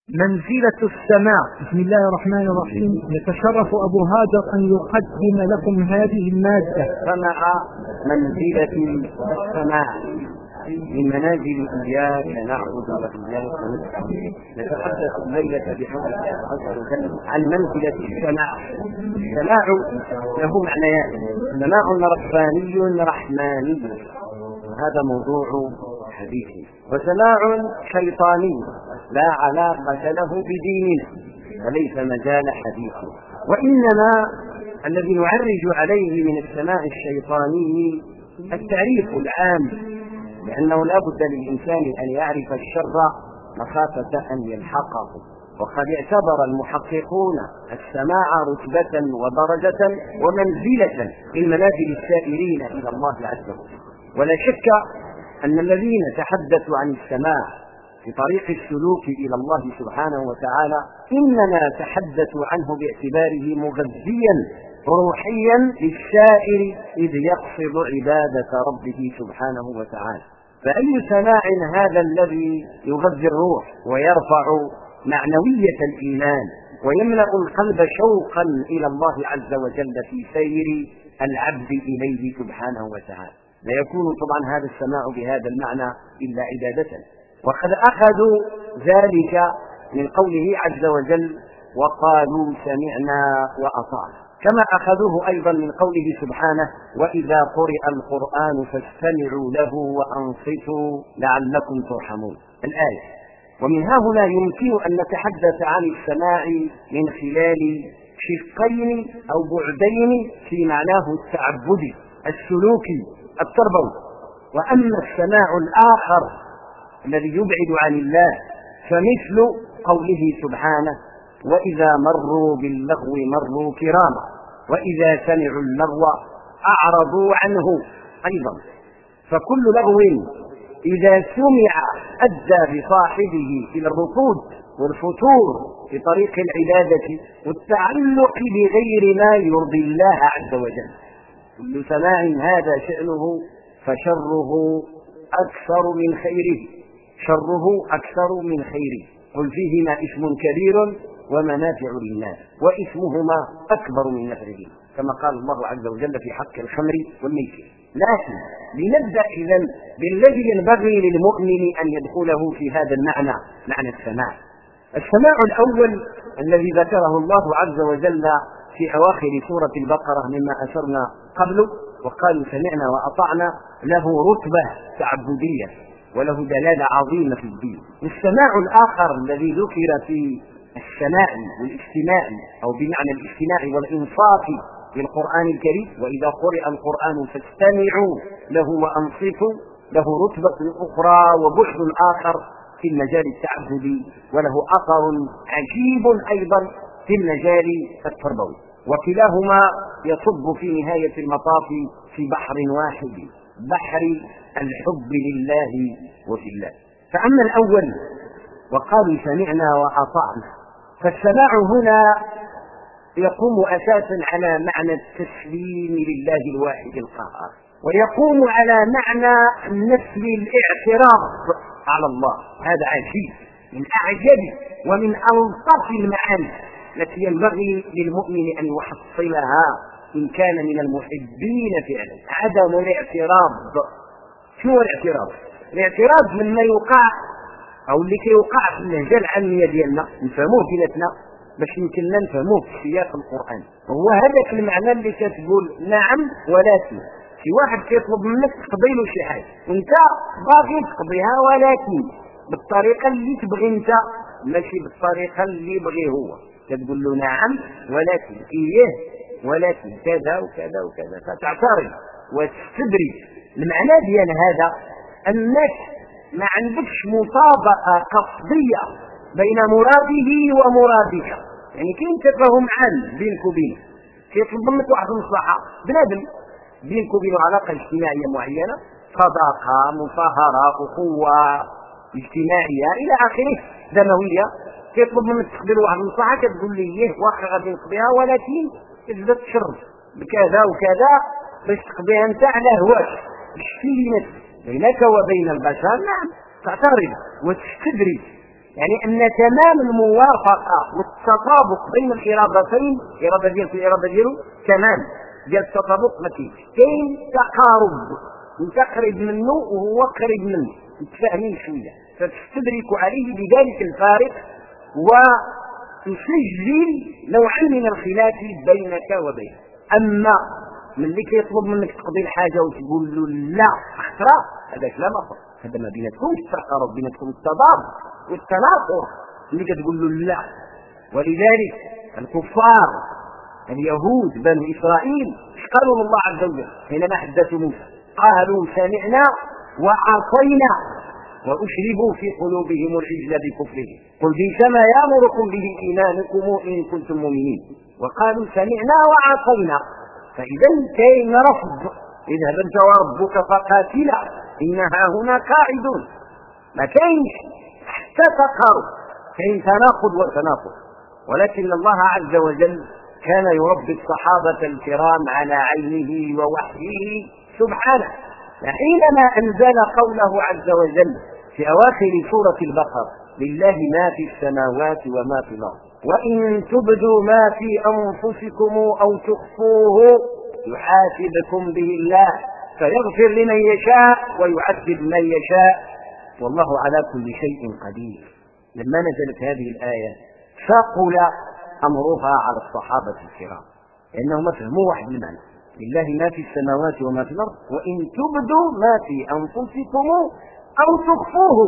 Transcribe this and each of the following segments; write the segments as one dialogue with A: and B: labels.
A: منزلة السماع. بسم الله الرحمن الرحيم. يتشرف أبو هاجر أن يقدم لكم هذه المادة.
B: سمع منزلة السماع من منازل إياك نعبد وإياك نستعين. نتحدث الليلة بحول الله عز وجل عن منزلة السماع. السماع له معنيان: سماع رباني رحماني، هذا موضوع حديثي، وسماع شيطاني لا علاقة له بديننا وليس مجال حديثه. وإنما الذي نعرج عليه من السماع الشيطاني التعريف العام، لأنه لا بد للإنسان أن يعرف الشر مخافة أن يلحقه. وقد اعتبر المحققون السماع رتبة ودرجة ومنزلة من منازل السائرين إلى الله عز وجل. ولا شك أن الذين تحدثوا عن السماع في طريق السلوك إلى الله سبحانه وتعالى إنما تحدثوا عنه باعتباره مغذيا روحيا للسائر إذ يقصد عبادة ربه سبحانه وتعالى. فأي سماع هذا الذي يغذي الروح ويرفع معنوية الإيمان ويملأ القلب شوقا إلى الله عز وجل في سير العبد إليه سبحانه وتعالى؟ لا يكون طبعا هذا السماع بهذا المعنى إلا عبادة. وقد أخذوا ذلك من قوله عز وجل: وقالوا سمعنا وأطعنا، كما أخذوه أيضا من قوله سبحانه: وإذا قرئ القرآن فاستمعوا له وأنصتوا لعلكم ترحمون، الآية. ومن ها هنا يمكن أن نتحدث عن السماع من خلال شقين أو بعدين في معناه التعبدي السلوكي التربوي. وأما السماع الآخر الذي يبعد عن الله فمثل قوله سبحانه: وإذا مروا باللغو مروا كراما وإذا سمعوا اللغو أعرضوا عنه أيضا. فكل لغو إذا سمع أدى بصاحبه إلى الركود والفتور في طريق العبادة والتعلق بغير ما يرضي الله عز وجل. كل سماع هذا شأنه فشره أكثر من خيره، شره أكثر من خيره. قل فيهما اسم كبير ومنافع للناس واسمهما أكبر من نفعهما، كما قال الله عز وجل في حق الخمر والميسر. لكن لنبدأ إذن بالذي ينبغي للمؤمن أن يدخله في هذا المعنى، معنى السماع. السماع الأول الذي ذكره الله عز وجل في أواخر سورة البقرة مما أشرنا قبله: وقالوا سمعنا وأطعنا، له رتبة تعبدية وله دلالة عظيمة في الدين. السماع الآخر الذي ذكر في السماع والاستماع أو بمعنى الاستماع والإنصات في القرآن الكريم: وإذا قرئ القرآن فاستمعوا له وأنصتوا، له رتبة أخرى وبعد آخر في المجال التعبدي، وله أثر عجيب أيضا في المجال التربوي. وكلاهما يصب في نهاية المطاف في بحر واحد، بحر الحب لله وفي الله. فأما الأول وقالوا سمعنا وأطعنا، فالسماع هنا يقوم أساسا على معنى التسليم لله الواحد القهار، ويقوم على معنى نفي الاعتراض على الله. هذا عجيب، من أعجب ومن ألطف المعاني التي ينبغي للمؤمن أن يحصلها إن كان من المحبين فعلا. عدم الاعتراض. شو الاعتراض؟ الاعتراض لما يوقع أو اللي كيوقع في اللهجة العامية ديالنا نفهموه بيناتنا باش يمكننا نفهموه في سياق القرآن. هو هذاك المعنى اللي كتقول نعم ولكن. في واحد كيطلب منك تقضي له شي حاجة وانت باغي تقضيها ولكن بالطريقة اللي تبغي انت ماشي بالطريقة اللي يبغي هو. تقول له نعم ولكن إيه ولكن كذا وكذا وكذا، فتعترض وتستدري. المعنى ديال هذا أنك ما عندكش مطابقة قصدية بين مراده ومرادك، يعني كاين تفاهم عام بينك وبينه، كيطلب منك واحد المصلحة بنادم بينك وبينه علاقة اجتماعية معينة، صداقة، مصاهرة، أخوة اجتماعية إلى آخره، دموية. كيطلب منك تقبل واحد المصلحة كتقول لي ايه واخا غادي نقضيها ولكن تبدا تشرب بكذا وكذا باش تقضيها انت على هواك. الشيء بينك وبين البشر نعم تعترض وتستدري يعني أن تمام الموافقة والتطابق بين الإرادتين، إرادة ديالك والإرادة ديالو تمام ديال التطابق ما كاينش، كاين تقارب، انت قريب منه وهو قريب منه، متفاهمين شويه، فتستدرك عليه بذلك الفارق وتسجل نوعا من الخلاف بينك وبينه. اما من اللي كيطلب منك تقضي الحاجه وتقول له لا اخرى، هذاك لا مفر، هذا ما بيناتكمش التقارب، بيناتكم التضاد والتناقض اللي كتقول له لا. ولذلك الكفار اليهود بنو إسرائيل قالوا الله عز وجل حينما حدثوا موسى قالوا سمعنا وعصينا وأشربوا في قلوبهم العجل بكفرهم قل بئس ما يأمركم به إيمانكم إن كنتم مؤمنين وقالوا سمعنا وعصينا. فإذا كاين رفض، اذهب أنت وربك فقاتلا إنها هنا قاعدون، ما كاينش حتى تقارب، كاين تناقض وتناقض. ولكن الله عز وجل كان يربي الصحابة الكرام على عينه ووحيه سبحانه، حينما أنزل قوله عز وجل في أواخر سورة البقرة لله ما في السماوات وما في الأرض وإن تبدوا ما في أنفسكم أو تخفوه يحاسبكم به الله فيغفر لمن يشاء ويعذب من يشاء والله على كل شيء قدير. لما نزلت هذه الآية ثقل أمرها على الصحابة الكرام لأنهم فهموا واحد المعنى، لله ما في السماوات وما في الأرض وإن تبدوا ما في أنفسكم أو تخفوه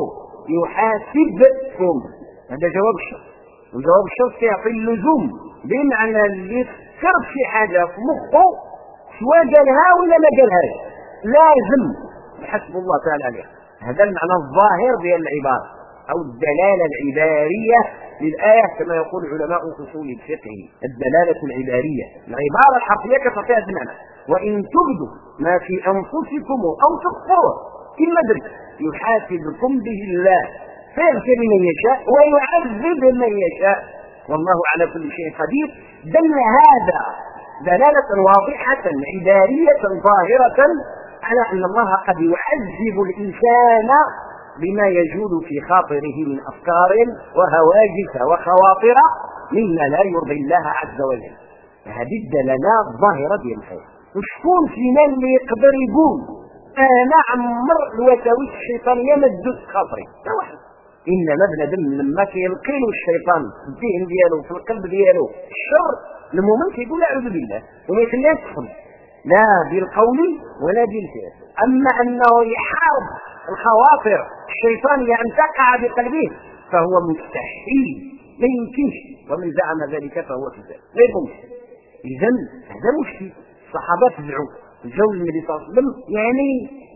B: يحاسبكم. هذا جواب الشرط، وجواب الشرط يعطي اللزوم، بمعنى اللي فكر في حاجة في مخه سواء قالها ولا ما قالهاش لازم يحسب الله تعالى عليها. هذا المعنى الظاهر ديال العبارة أو الدلالة العبارية للآية كما يقول علماء أصول الفقه، الدلالة العبارية. العبارة الحرفية كتعطي هذا المعنى، وإن تبدوا ما في أنفسكم أو تخفوه كما درت يحاسبكم به الله فيغفر من يشاء ويعذب من يشاء والله على كل شيء قدير. دل هذا دلالة واضحة عبارية ظاهرة على أن الله قد يعذب الإنسان بما يجول في خاطره من أفكار وهواجس وخواطر مما لا يرضي الله عز وجل. هذه الدلالة الظاهرة ديال الآية. وشكون فينا اللي يقدر يقول أنا عمر الوساوس الشيطانية ما تدوز خاطري؟ لا واحد. إنما بنادم لما كيلقي له الشيطان في الذهن ديالو في القلب ديالو الشر المؤمن كيقول أعوذ بالله وما يخليهاش تدخل لا بالقول ولا بالفعل. أما أنه يحارب الخواطر الشيطانية أن تقع بقلبه فهو مستحيل، لا يمكنش، ومن زعم ذلك فهو كذاب لا يمكن. إذن هذا مشكل. الصحابة جاءوا النبي صلى الله عليه وسلم يعني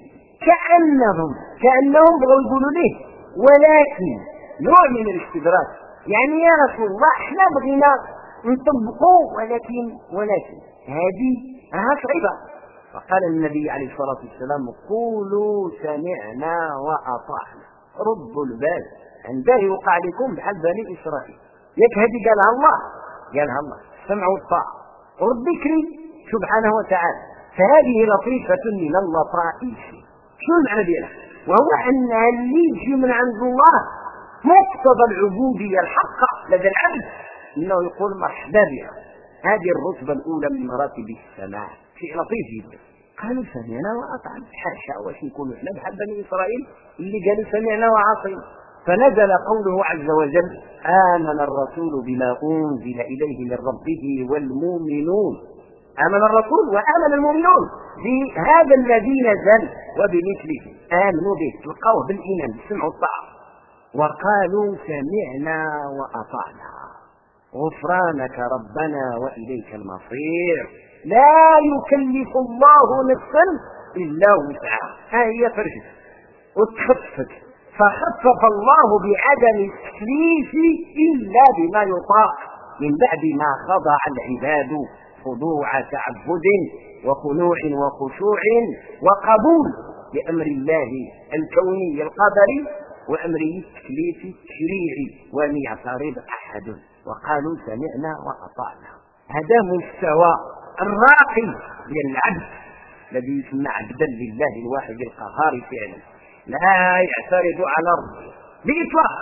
B: كأنهم بغوا يقولوا له ولكن نوع من الاستدراك، يعني يا رسول الله احنا بغينا نطبقوا ولكن هذه صعبة. فقال النبي عليه الصلاة والسلام قولوا سمعنا وأطعنا، ردوا البال عنده يوقع لكم بحال بني إسرائيل. ياك هذه قالها الله السمع والطاعة والذكر سبحانه وتعالى. فهذه لطيفة من اللطائف. شو المعنى ديالها؟ وهو أن اللي يجي من عند الله مقتضى العبودية الحقة لدى العبد انه يقول مرحبا بها. هذه الرتبة الأولى من مراتب السماع، شيء لطيف جدا. قالوا سمعنا وأطعنا، حاشا واش نكونوا احنا بحال بني إسرائيل اللي قالوا سمعنا وعصينا. فنزل قوله عز وجل آمن الرسول بما أنزل إليه من ربه والمؤمنون. آمن الرسول وآمن المؤمنون بهذا الذي نزل وبمثله آمنوا به، تلقوه بالإيمان بالسمع والطاعة. وقالوا سمعنا وأطعنا غفرانك ربنا وإليك المصير. لا يكلف الله نفسا إلا وسعها، هي فرجت وتخفت، فخفف الله بعدم التكليف إلا بما يطاق من بعد ما خضع العباد خضوع تعبد وخنوع وخشوع وقبول لأمر الله الكوني القدري وأمره التكليفي التشريعي ولم يعترض أحد. وقالوا سمعنا وأطعنا. هذا مستوى الراقي للعبد الذي يسمى عبدا لله الواحد القهار فعلا، لا يعترض على ربه بإطلاق،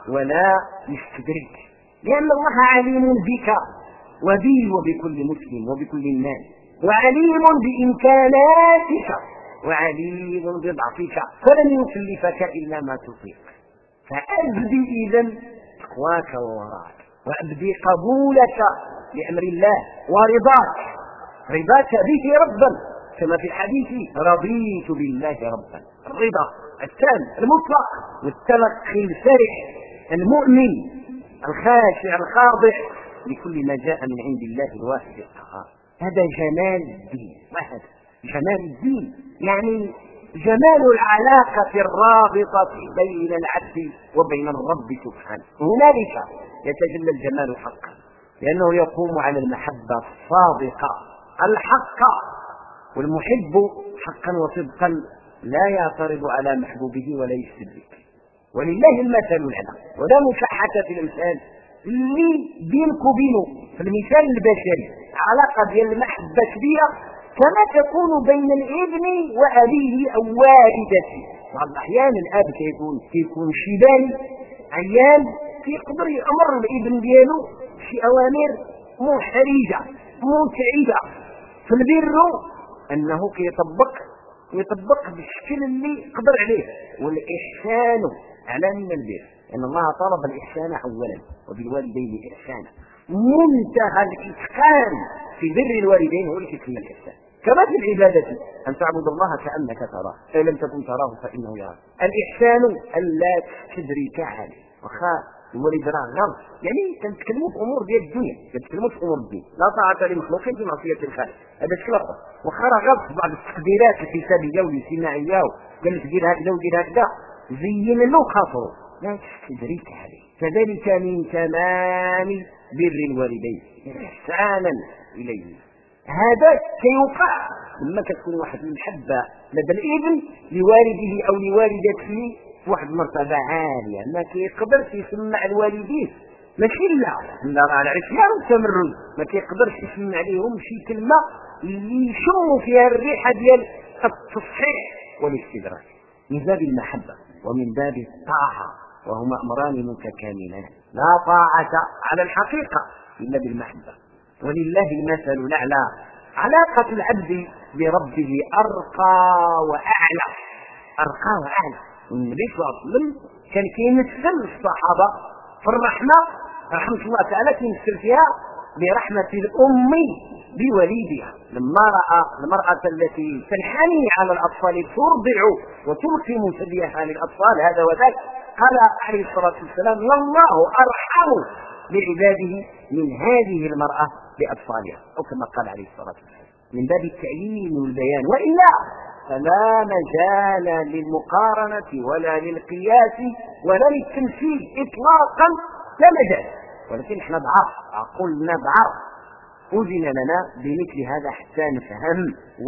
B: ولا يستدرك، لأن الله عليم بك وبي وبكل مسلم وبكل الناس، وعليم بإمكاناتك وعليم بضعفك، فلن يكلفك إلا ما تطيق. فأبدي إذن تقواك ووراك، وأبدي قبولك لأمر الله رضاك به ربا، كما في الحديث رضيت بالله ربا. الرضا التام المطلق والتلقي الفرح المؤمن الخاشع الخاضع لكل ما جاء من عند الله الواحد القهار. هذا جمال الدين، وهذا جمال الدين يعني جمال العلاقة الرابطة بين العبد وبين الرب سبحانه. هنالك يتجلى الجمال حقا، لأنه يقوم على المحبة الصادقة الحقة، والمحب حقا وصدقا لا يعترض على محبوبه ولا يستدرك. ولله المثل الأعلى، ولا مشاحة في الأمثال اللي بينك وبينه في المثال البشري علاقة ديال المحبة كبيرة كما تكون بين الابن وأبيه أو والدته. بعض الأحيان الأب كيكون شيباني عيان، كيقدر يأمر الابن ديالو شي أوامر محرجة متعبة، في البر أنه يطبق بالشكل اللي قدر عليه، والإحسان على من البر، أن الله طلب الإحسان أولا وبالوالدين إحسانا. منتهى الإتقان في بر الوالدين هو الإحسان الإحسان، كما في العبادة أن تعبد الله كأنك تراه فإن لم تكن تراه فإنه يراك. الإحسان ألا تستدرك عليه، الولد راه غلط، يعني كنتكلموا في امور ديال الدنيا، كنتكلموا في امور الدين. لا طاعه لمخلوق في معصيه الخالق، هذا الشيء اخر. واخا راه غلط في بعض التقديرات الحسابيه والاجتماعيه، قال لك دير هكذا ودير هكذا، زين له خاطره لا تستدرك عليه. كذلك من تمام بر الوالدين احسانا اليه. هذا كيوقع لما كتكون واحد المحبه لدى الابن لوالده او لوالدته واحد مرتبة عالية، ما كيقدرش يسمع الوالدين، ماشي لا راه العصيان والتمرد، ما كيقدرش يسمع عليهم شي كلمة اللي يشموا فيها الريحة ديال التصحيح والاستدراك. من باب المحبة ومن باب الطاعة، وهما أمران متكاملان، لا طاعة على الحقيقة إلا بالمحبة. ولله المثل الأعلى. علاقة العبد بربه أرقى وأعلى، والنبي صلى الله عليه وسلم كان كيمثل الصحابة في الرحمة رحمة الله تعالى، كيمثل فيها برحمة الأم بوليدها. لما رأى المرأة التي تنحني على الأطفال ترضع وتلقم ثديها للأطفال هذا وذاك، قال عليه الصلاة والسلام الله أرحم بعباده من هذه المرأة بأطفالها، أو كما قال عليه الصلاة والسلام، من باب التعيين والبيان. وإلا فلا مجال للمقارنة ولا للقياس ولا للتمثيل إطلاقا، لا مجال. ولكن احنا ضعاف، عقولنا ضعاف، أذن لنا بمثل هذا حتى نفهم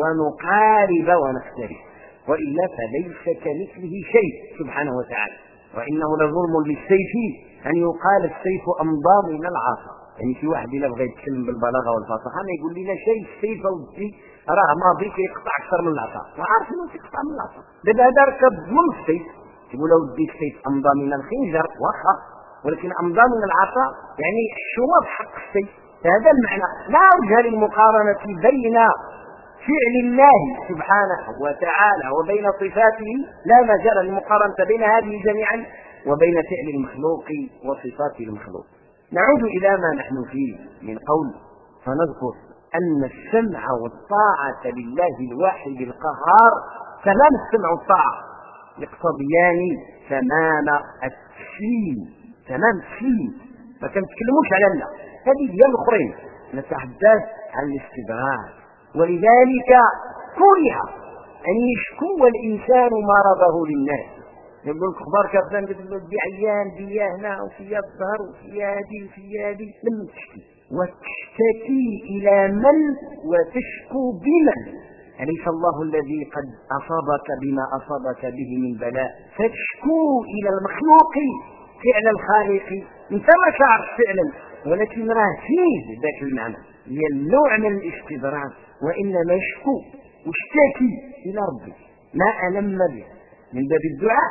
B: ونقارب ونختلف، وإلا فليس كمثله شيء سبحانه وتعالى. وإنه لظلم للسيف أن يقال السيف أمضى من العصا. يعني في واحد إلا بغى يتكلم بالبلاغة والفصاحة ما يقول لنا شيء السيف ودي راه ماضي كيقطع أكثر من العصا، وعارف إنه كيقطع من العصا. دابا هذا ركب من السيف، يقول له ودي السيف أمضى من الخنجر واخا، ولكن أمضى من العصا يعني الشومة بحق السيف. هذا المعنى. لا وجه للمقارنة بين فعل الله سبحانه وتعالى وبين صفاته، لا مجال للمقارنة بين هذه جميعا وبين فعل المخلوق وصفات المخلوق. نعود إلى ما نحن فيه من قول، فنذكر أن السمع والطاعة لله الواحد القهار، تمام السمع والطاعة يقتضيان تمام التسليم، تمام التسليم. ما كنتكلموش على الله، هذه هي الأخرين، نتحدث عن الاستدراك. ولذلك كره أن يشكو الإنسان مرضه للناس، يقول لك اخبارك يا فلان بدي عيان بيا هنا وفي الظهر وفي هذه وفي هذه، لم تشكي وتشتكي إلى من وتشكو بمن؟ أليس الله الذي قد أصابك بما أصابك به من بلاء، فتشكو إلى المخلوق فعل الخالق. انت ما شعرت فعلا، ولكن راه فيه ذاك المعنى، هي النوع من الاستدراك. وإنما يشكو واشتكي إلى ربي ما ألم به من باب الدعاء،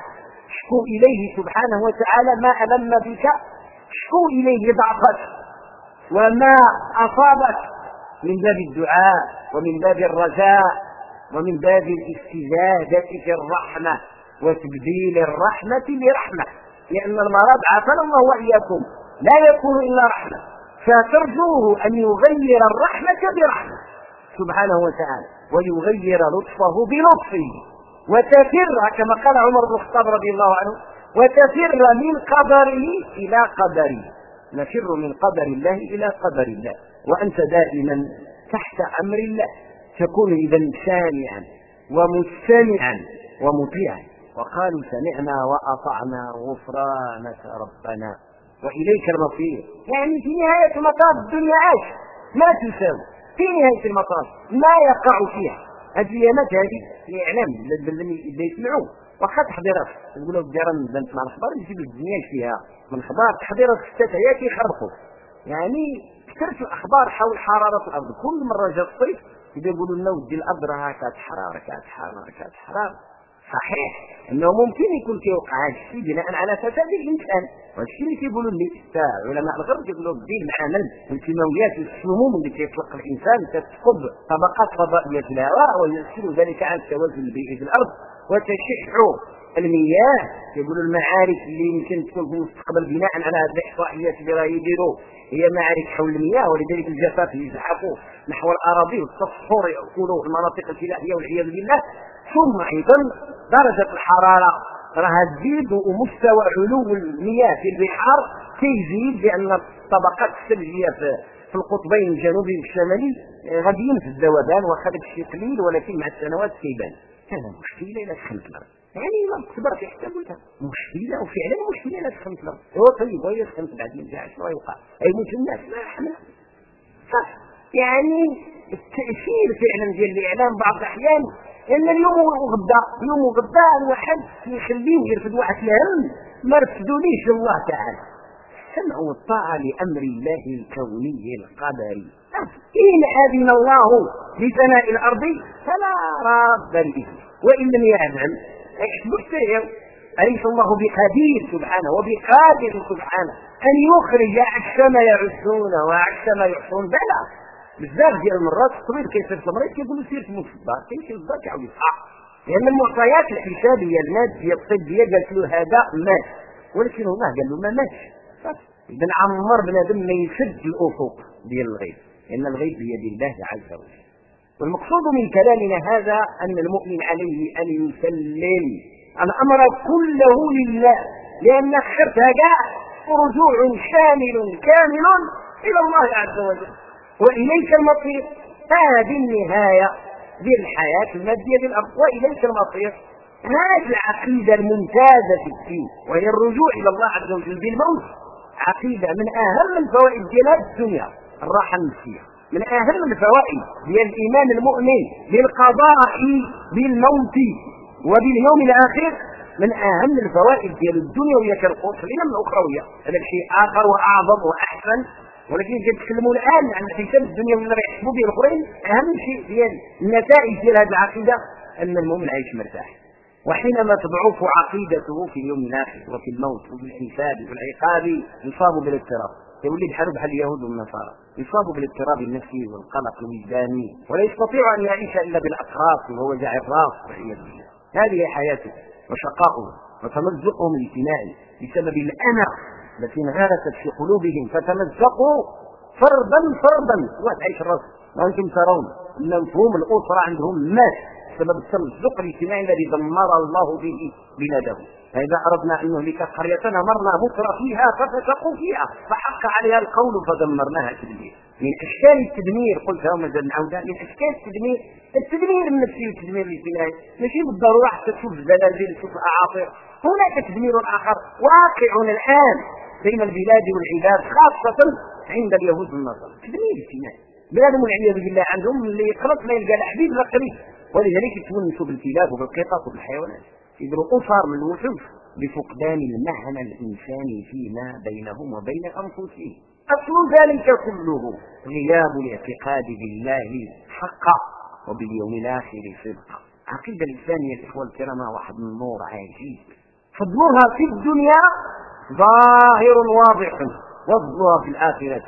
B: اشكو إليه سبحانه وتعالى ما ألم بك، اشكو إليه ضعفك وما أصابك من باب الدعاء ومن باب الرجاء ومن باب الاستزادة في الرحمة وتبديل الرحمة لرحمة، لأن المرض عافانا الله وإياكم لا يكون إلا رحمة، فترجوه أن يغير الرحمة برحمة سبحانه وتعالى ويغير لطفه بلطفه، وتفر كما قال عمر بن الخطاب رضي الله عنه وتفر من قدره إلى قدره، نفر من قدر الله إلى قدر الله، وأنت دائما تحت أمر الله، تكون إذا سامعا ومستمعا ومطيعا. وقالوا سمعنا وأطعنا غفرانك ربنا وإليك المصير. يعني في نهاية المطاف الدنيا عاش ما تساوي، في نهاية المطاف ما يقع فيها هذه الايامات هذه الاعلام اللي يسمعوه واخا تحضيرات يقولوا الديران مع الاخبار يجيبوا الدنيا فيها من اخبار تحضيرات الشتاء يخربقوا، يعني كثرت الاخبار حول حراره الارض. كل مره جاء الصيف يقولوا لنا ودي الارض راه كتحرر. صحيح انه ممكن يكون كيوقع هذا الشيء بناء على فساد الانسان، والشيء اللي كيقولوا لي علماء الغرب يقولوا بديل العمل والكيماويات والسموم اللي كيطلق الانسان تسقط طبقات فضائيه في الهواء ويؤثر ذلك على التوازن البيئي في الارض وتشح المياه. يقولوا المعارك اللي يمكن تكون في المستقبل بناء على هذه الاحصائيات اللي راه يديروا هي معارك حول المياه، ولذلك الجفاف اللي يزحفوا نحو الاراضي والتصفر ياكلوا المناطق الفلاحيه والعياذ بالله. ثم ايضا درجه الحراره راها تزيد ومستوى علو المياه في البحار كيزيد، لان الطبقات الثلجيه في القطبين الجنوبي والشمالي غاديين في الذوبان، واخا داك الشيء قليل ولكن مع السنوات كيبان. هذا مشكله الى سخنت الارض، يعني ما تصبر في حتى قلتها مشكله، وفعلا مشكله الى سخنت الارض. هو طيب وهي سخنت بعد من جاء شنو يوقع؟ يموت الناس ما حنا صح. يعني التاثير فعلا ديال الاعلام بعض الاحيان ان اليوم وغدا الواحد يخليه يرفد واحد الهم ما رفدوليش الله تعالى. السمع والطاعه لامر الله الكوني القدري. إن أذن الله لثناء الأرض فلا راد لإذنه وإن لم يأذن يحسبه. أليس الله بقدير سبحانه وبقادر سبحانه أن يخرج عكس ما يعسون وعكس ما يحصون؟ بلى بزاف ديال المرات الطبيب كيصير المريض كيقول له سير في المستشفى كيمشي للدار كيعاود يصحى، لأن المعطيات الحسابية المادية الطبية قالت له هذا مات، ولكن الله قال له ما ماتش. إذا عمر بنادم ما يسد الأفق ديال الغيب، إن الغيب بيد الله عز وجل. والمقصود من كلامنا هذا أن المؤمن عليه أن يسلم الأمر كله لله، لأن خسرتها كاع رجوع شامل كامل إلى الله عز وجل وإليك المصير. هذه النهاية للحياة المادية بالأرض وإليك المصير. هذه العقيدة الممتازة في الدين وهي الرجوع إلى الله عز وجل بالموت، عقيدة من أهم الفوائد ديال الدنيا الراحة النفسية، من أهم الفوائد ديال الإيمان المؤمن بالقضاء بالموت وباليوم الآخر، من أهم الفوائد ديال الدنيا وهي كالقصرين من الأخروية. هذا شيء آخر وأعظم وأحسن، ولكن كنتكلموا الآن عن حساب الدنيا ولا يحسبوا به الآخرين. أهم شيء ديال النتائج ديال هذه العقيدة أن المؤمن عايش مرتاح، وحينما تضعف عقيدته في اليوم الآخر وفي الموت وفي الحساب والعقاب يصاب بالاضطراب، يولي بحال اليهود والنصارى، يصاب بالاضطراب النفسي والقلق الوجداني، ولا يستطيع أن يعيش إلا بالأطراف وهو وجع الراس والعياذ بالله. هذه حياته وشقاؤه وتمزقهم الاجتماعي بسبب الأنا التي انغرست في قلوبهم فتمزقوا فردا وتعيش الراس. وأنتم ترون أن مفهوم الأسرة عندهم مات بسبب التمزق الاجتماعي الذي دمر الله به بلاده. فإذا أردنا أن نهلك قرية أمرنا متر فيها ففسقوا فيها فحق عليها القول فدمرناها تدمير. من أشكال التدمير قلت يوم العودة، من أشكال التدمير النفسي والتدمير الاجتماعي ماشي بالضرورة حتى تشوف الزلازل تشوف الأعاصير، هناك تدمير آخر واقع الآن بين البلاد والعباد خاصة عند اليهود والنصارى. تدمير اجتماعي بلادهم والعياذ بالله عندهم اللي يقرب ما يلقى الحبيب لا قريب، ولذلك يتونسوا بالكلاب وبالقطط وبالحيوانات، يديروا أسر من الوحوش بفقدان المعنى الإنساني فيما بينهم وبين أنفسهم. أصل ذلك كله غياب الاعتقاد بالله حقا وباليوم الآخر صدقا. عقيدة الإنسانية الإخوة الكرام واحد من النور عجيب فضلها في الدنيا ظاهر واضح، وفضلها في الآخرة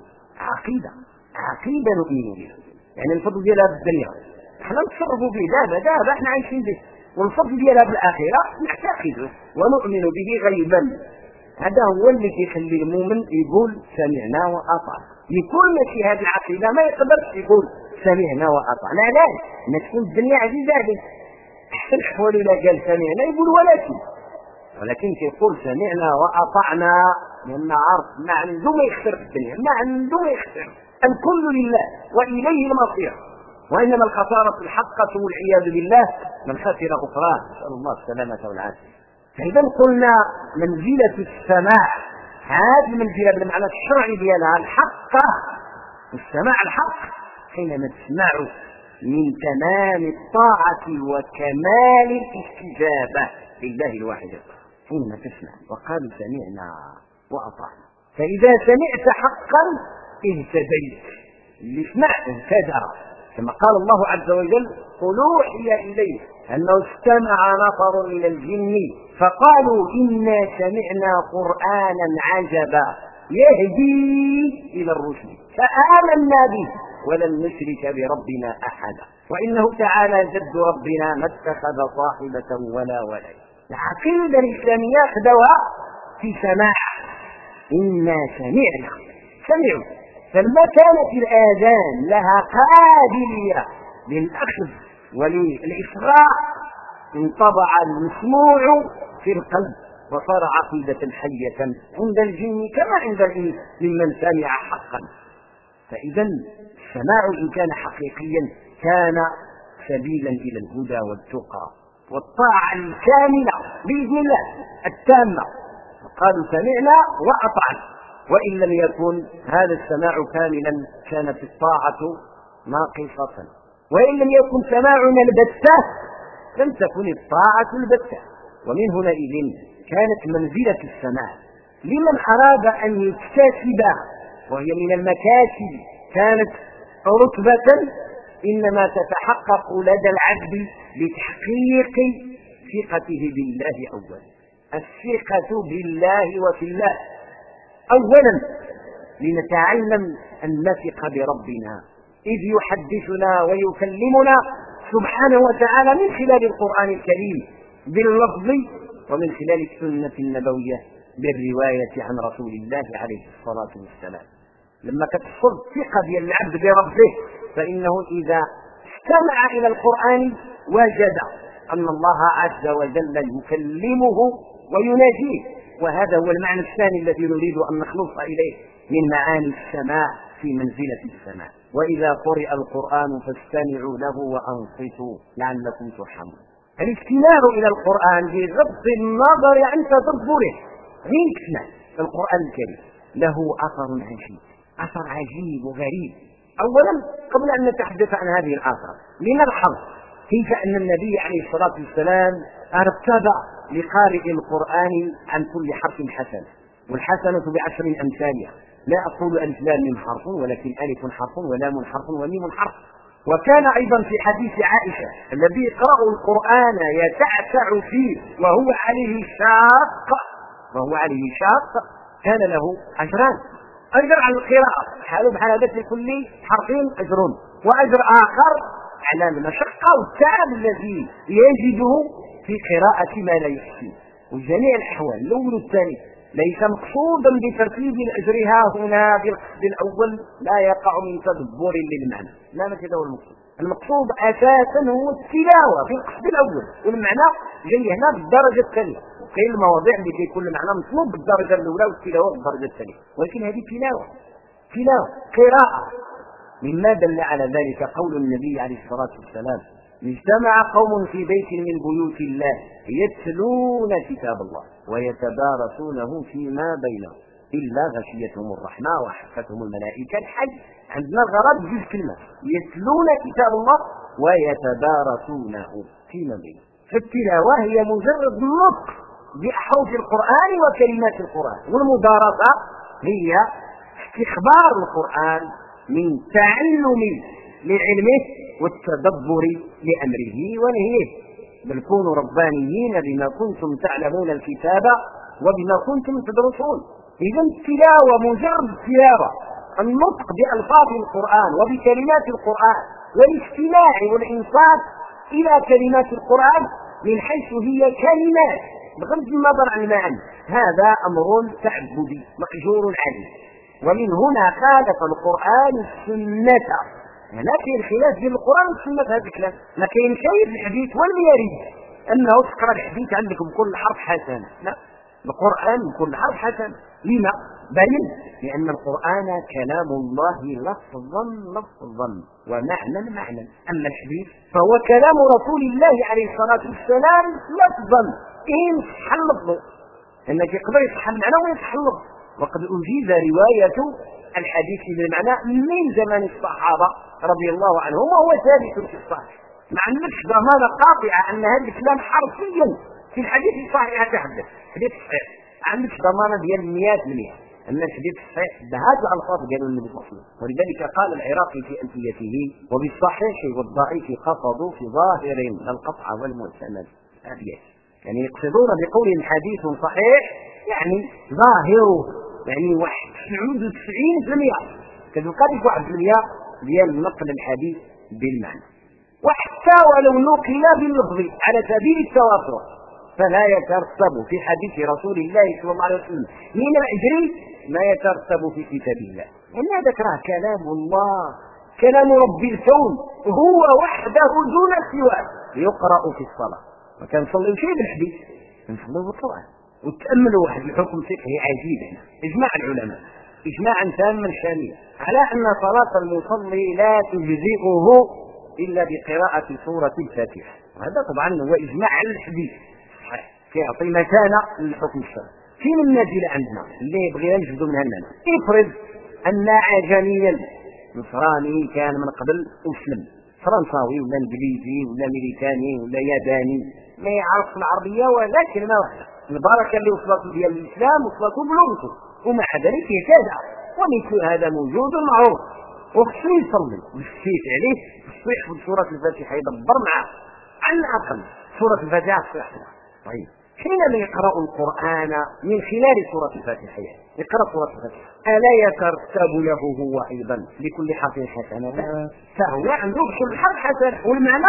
B: عقيدة نؤمن بها. يعني الفضل ديالها في الدنيا احنا نتصرفوا به دابا احنا عايشين به، والفضل ديالها في الآخرة نعتقده ونؤمن به غيبا. هذا هو اللي يخلي المؤمن يقول سمعنا وأطعنا. يكون ماشي هذه العقيدة ما يقدرش يقول سمعنا وأطعنا. لا تكون الدنيا عزيزة عليه، احسن حوالي لا قال سمعنا يقول ولكن كيقول سمعنا وأطعنا، لأن عرف ما عنده ما يخسر في الدنيا، ما عنده ما يخسر، الكل لله وإليه المصير. وإنما الخسارة الحقة والعياذ بالله من خسر أخراه، نسأل الله السلامة والعافية. فإذا قلنا منزلة السماع، هذه المنزلة بالمعنى الشرعي ديالها الحق، السماع الحق حينما تسمع من تمام الطاعة وكمال الاستجابة لله الواحد القهار. حينما تسمع وقالوا سمعنا وأطعنا، فإذا سمعت حقا اهتديت، اللي سمع اهتدى، كما قال الله عز وجل قل أوحي إليه أنه استمع نفر من الجن فقالوا إنا سمعنا قرآنا عجبا يهدي إلى الرشد فآمنا به ولن نشرك بربنا أحدا وإنه تعالى جد ربنا ما اتخذ صاحبة ولا ولد. العقيدة الإسلامية خدوها في سماع، إنا سمعوا. فلما كانت الآذان لها قابلية للأخذ وللإصغاء انطبع المسموع في القلب وصار عقيدة حية عند الجن كما عند الإنس ممن سمع حقا. فإذا السماع إن كان حقيقيا كان سبيلا إلى الهدى والتقى والطاعة الكاملة بإذن الله التامة. قالوا سمعنا وأطعنا، وإن لم يكن هذا السماع كاملا كانت الطاعة ناقصة، وإن لم يكن سماعنا البتة لم تكن الطاعة البتة. ومن هنئذ كانت منزلة السماع لمن أراد أن يكتسب، وهي من المكاسب، كانت رتبة إنما تتحقق لدى العبد لتحقيق ثقته بالله أولا. الثقة بالله وفي الله أولا لنتعلم أن نثق بربنا إذ يحدثنا ويكلمنا سبحانه وتعالى من خلال القرآن الكريم باللفظ ومن خلال السنة النبوية بالرواية عن رسول الله عليه الصلاة والسلام. لما تتصل ثقة ديال العبد بربه فإنه إذا استمع إلى القرآن وجد أن الله عز وجل يكلمه ويناجيه. وهذا هو المعنى الثاني الذي نريد أن نخلص إليه من معاني السماع في منزلة السماع. وإذا قرئ القرآن فاستمعوا له وأنصتوا لعلكم ترحمون. الاستماع إلى القرآن بغض النظر عن تدبره، غير تسمع القرآن الكريم له أثر عجيب وغريب. أولا قبل أن نتحدث عن هذه الآثار لنلحظ كيف أن النبي عليه الصلاة والسلام ارتضى لقارئ القرآن عن كل حرف حسن، والحسنة بعشر أمثالها. لا أقول ألف لام ميم حرف، ولكن ألف حرف ولام حرف وميم حرف. وكان أيضا في حديث عائشة الذي يقرأ القرآن يتعتع فيه وهو عليه شاق كان له أجران: أجر على القراءة حاله بحال هذا لكل حرف أجر، وأجر آخر على المشقة والتعب الذي يجده في قراءة ما لا يحسن. وجميع الأحوال الأول والثاني ليس مقصودا بترتيب الأجر ها هنا بالقصد الأول، لا يقع من تدبر للمعنى، لا ما كده هو المقصود. المقصود أساسا هو التلاوة في القصد الأول، والمعنى جاي هنا بالدرجة الثانية. كاين المواضيع اللي كيكون المعنى مطلوب بالدرجة الأولى والتلاوة بالدرجة الثانية، ولكن هذه تلاوة قراءة. مما دل على ذلك قول النبي عليه الصلاة والسلام: اجتمع قوم في بيت من بيوت الله يتلون كتاب الله ويتدارسونه فيما بينهم إلا غشيتهم الرحمة وحفتهم الملائكة. الحج عندنا الغرض جزء كلمة: يتلون كتاب الله ويتدارسونه فيما بينهم. فالتلاوة هي مجرد نطق بأحرف القرآن وكلمات القرآن، والمدارسة هي استخبار القرآن من تعلم لعلمه والتدبر لأمره ونهيه. بل كونوا ربانيين بما كنتم تعلمون الكتاب وبما كنتم تدرسون. إذا التلاوة مجرد التلاوة، النطق بألفاظ القرآن وبكلمات القرآن والاستماع والإنصات إلى كلمات القرآن من حيث هي كلمات بغض النظر عن المعنى، هذا أمر تعبدي مأجور عليه. ومن هنا خالف القرآن السنة. هنا كاين خلاف بين القرآن والسنة في هذا الكلام. ما كاين شيء في الحديث ولا يريد أنه تقرأ الحديث عندكم كل حرف حسنة، لا، القرآن كل حرف حسنة. لما؟ بل لأن القرآن كلام الله لفظا لفظا ومعنى معنى. أما الحديث فهو كلام رسول الله عليه الصلاة والسلام لفظا إن صح اللفظ، أنك يقدر يصح المعنى ويصح اللفظ. وقد أجيز رواية الحديث بالمعنى من زمن الصحابة رضي الله عنهم وهو ثابت في الصحيح. ما عندكش ضمانة قاطعة أن هذا الكلام حرفيا في الحديث الصحيح تحدث حديث صحيح، ما عندكش ضمانة ديال 100% أن الحديث الصحيح بهذه الألفاظ قالوا النبي صلى الله عليه وسلم. ولذلك قال العراقي في ألفيته: وبالصحيح والضعيف قصدوا في ظاهر القطع والمعتمد. يعني يقصدون بقول حديث صحيح يعني ظاهره، يعني 99% كتلقى لك 1% ديال نقل الحديث بالمعنى. وحتى ولو نقل باللفظ على سبيل التواتر فلا يترتب في حديث رسول الله صلى الله عليه وسلم من الأجر ما يترتب في كتاب الله. إن هذا راه كلام الله، كلام رب الكون، هو وحده دون سواه يقرأ في الصلاة. ما كنصليو شيء بالحديث، كنصليو بالقرآن. وتأملوا واحد الحكم فقهي عجيب هنا، إجماع العلماء إجماعا تاما شاملا على أن صلاة المصلي لا تجزئه إلا بقراءة سورة الفاتحة. وهذا طبعا هو إجماع على الحديث كيعطي مكانة للحكم الشرعي. فين النازلة عندنا اللي بغينا نجبدوا منها الناس؟ افرض أن عجميا نصراني كان من قبل أسلم، فرنساوي ولا انجليزي ولا امريكاني ولا ياباني، ما يعرف العربية ولا كلمة واحدة، البركة اللي وصلته ديال الإسلام وصلته بلغته، ومع ذلك يتابع. ومثل هذا موجود معروف، وخصو يصلي ويستيت عليه ويحفظ سورة الفاتحة يدبر معه على الأقل سورة الفاتحة صحيحة. طيب حينما يقرأ القرآن من خلال سورة الفاتحة يقرأ سورة الفاتحة ألا يترتب له هو أيضا لكل حرف حسنة؟ فهو عنده كل حرف حسنة والمعنى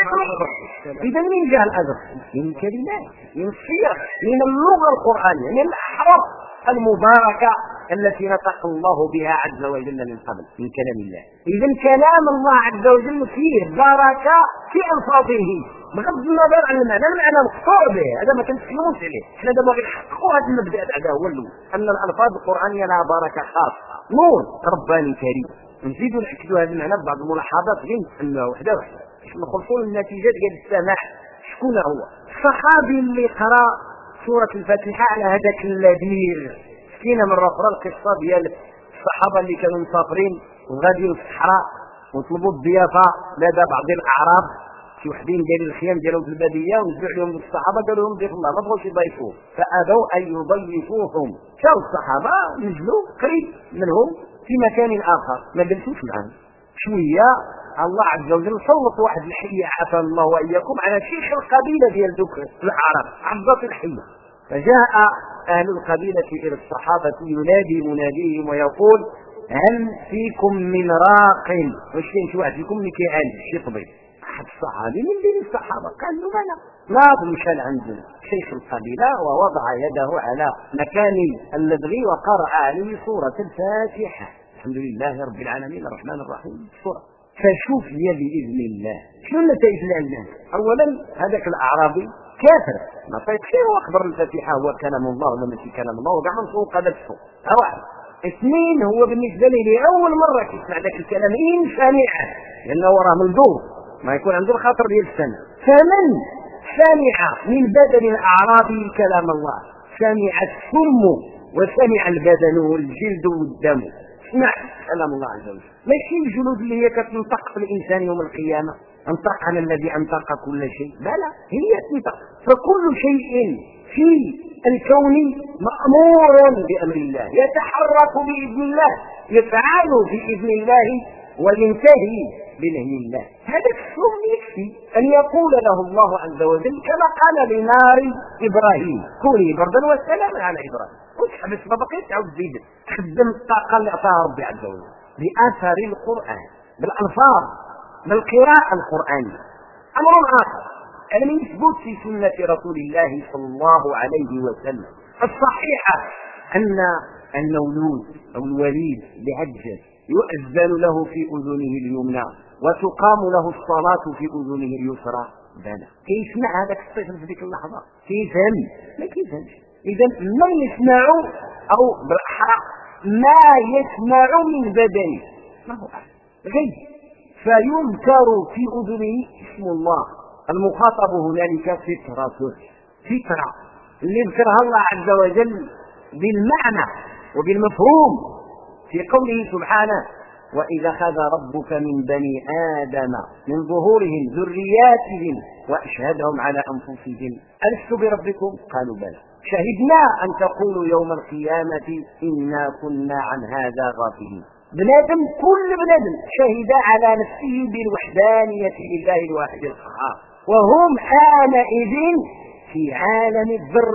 B: إذا من جاء الأجر من كلمات من الصيغ من اللغة القرآنية من الأحرف المباركة التي نطق الله بها عز وجل من قبل من كلام الله. إذا كلام الله عز وجل فيه بركة في ألفاظه بغض النظر عن المعنى مقصور به، هذا ما كنتكلموش عليه. احنا دابا غنحققوا هذا المبدا هذا هو الاول، ان الالفاظ القرانيه لها بركه خاصه، نور رباني كريم. نزيدوا ناكدوا هذا المعنى ببعض الملاحظات غير نسميها وحده وحده باش نخلصوا للنتيجه ديال السماع. شكون هو الصحابي اللي قرا سوره الفاتحه على هذاك اللذيذ؟ حكينا مره اخرى القصه ديال الصحابه اللي كانوا مسافرين وغاديين في الصحراء وطلبوا الضيافه لدى بعض الاعراب، شي وحدين دايرين الخيام ديالهم في الباديه ونزلوا عليهم الصحابه قالوا لهم ضيف الله ما بغاوش يضيفوه، فابوا ان يضيفوهم. جاوا الصحابه نزلوا قريب منهم في مكان اخر ما جلسوش معهم شويه، الله عز وجل سلط واحد الحيه عافانا الله واياكم على شيخ القبيله ديال دوك الاعراب عبد الحيه، فجاء اهل القبيله الى الصحابه ينادي مناديهم ويقول: هل فيكم من راق؟ واش كاين شي واحد فيكم اللي كيعالج شي طبيب؟ الصحابي من بين الصحابة قال له: لا مشى عند شيخ القبيلة ووضع يده على مكان اللدغي وقرأ عليه سورة الفاتحة. الحمد لله رب العالمين الرحمن الرحيم سورة. فشوف لي بإذن الله شنو النتائج اللي عندنا. أولا هذاك الأعرابي كافر ما فايتش وأخبر الفاتحة هو كلام الله ولا ماشي كلام الله وقع من فوق هذا السوق. واحد. اثنين هو بالنسبة لي لأول مرة يسمع ذاك الكلام إن سمعه لأنه راه من دور ما يكون عنده الخاطر ديال السنة. فمن سمع من بدن الأعرابي كلام الله سمع السم وسمع البدن والجلد والدم. اسمع كلام الله عز وجل، ماشي الجلود اللي هي كتنطق في الإنسان يوم القيامة انطق على الذي انطق كل شيء، بلى هي تنطق. فكل شيء في الكون مأمور بأمر الله، يتحرك بإذن الله، يفعل بإذن الله وينتهي بنهي الله. هذا الشؤم يكفي أن يقول له الله عز وجل كما قال لنار إبراهيم كوني بردا وسلاما على إبراهيم، وتحبس ما بقيت تعود تزيد خدم الطاقة اللي أعطاها ربي عز وجل بأثر القرآن بالألفاظ بالقراءة القرآنية. أمر آخر لم يثبت في سنة رسول الله صلى الله عليه وسلم الصحيحة أن المولود أو الوليد بعجل يؤذن له في أذنه اليمنى وتقام له الصلاة في أذنه اليسرى. بلى كيسمع هذاك الطفل في ذيك اللحظة كيفهم؟ ما كيفهمش. إذا من يسمع أو بالأحرى ما يسمع من بدنه ما هو غيب، فينكر في أذنه اسم الله. المخاطب هنالك فطرة اللي ذكرها الله عز وجل بالمعنى وبالمفهوم في قوله سبحانه وإذا أخذ ربك من بني آدم من ظهورهم ذرياتهم وأشهدهم على أنفسهم ألست بربكم قالوا بلى شهدنا أن تقولوا يوم القيامة إنا كنا عن هذا غافلين. بنادم كل بنادم شهد على نفسه بالوحدانية لله الواحد القهار، وهم آنئذ في عالم الذر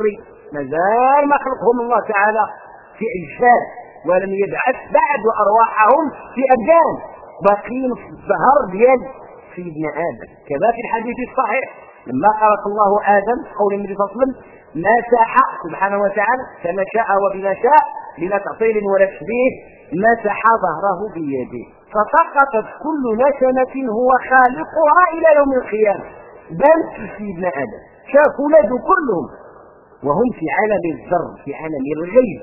B: مازال ما خلقهم الله تعالى في أجساد ولم يبعث بعد أرواحهم في أبدان، باقين في الظهر ديال سيدنا آدم. كما في الحديث الصحيح لما خلق الله آدم قول النبي صلى الله عليه وسلم مسح سبحانه وتعالى كما شاء وبما شاء بلا تعطيل ولا تشبيه مسح ظهره بيده فسقطت كل نسمة هو خالقها إلى يوم القيامة. بل سيدنا آدم شاف ولاده كلهم وهم في عالم الذر في عالم الغيب.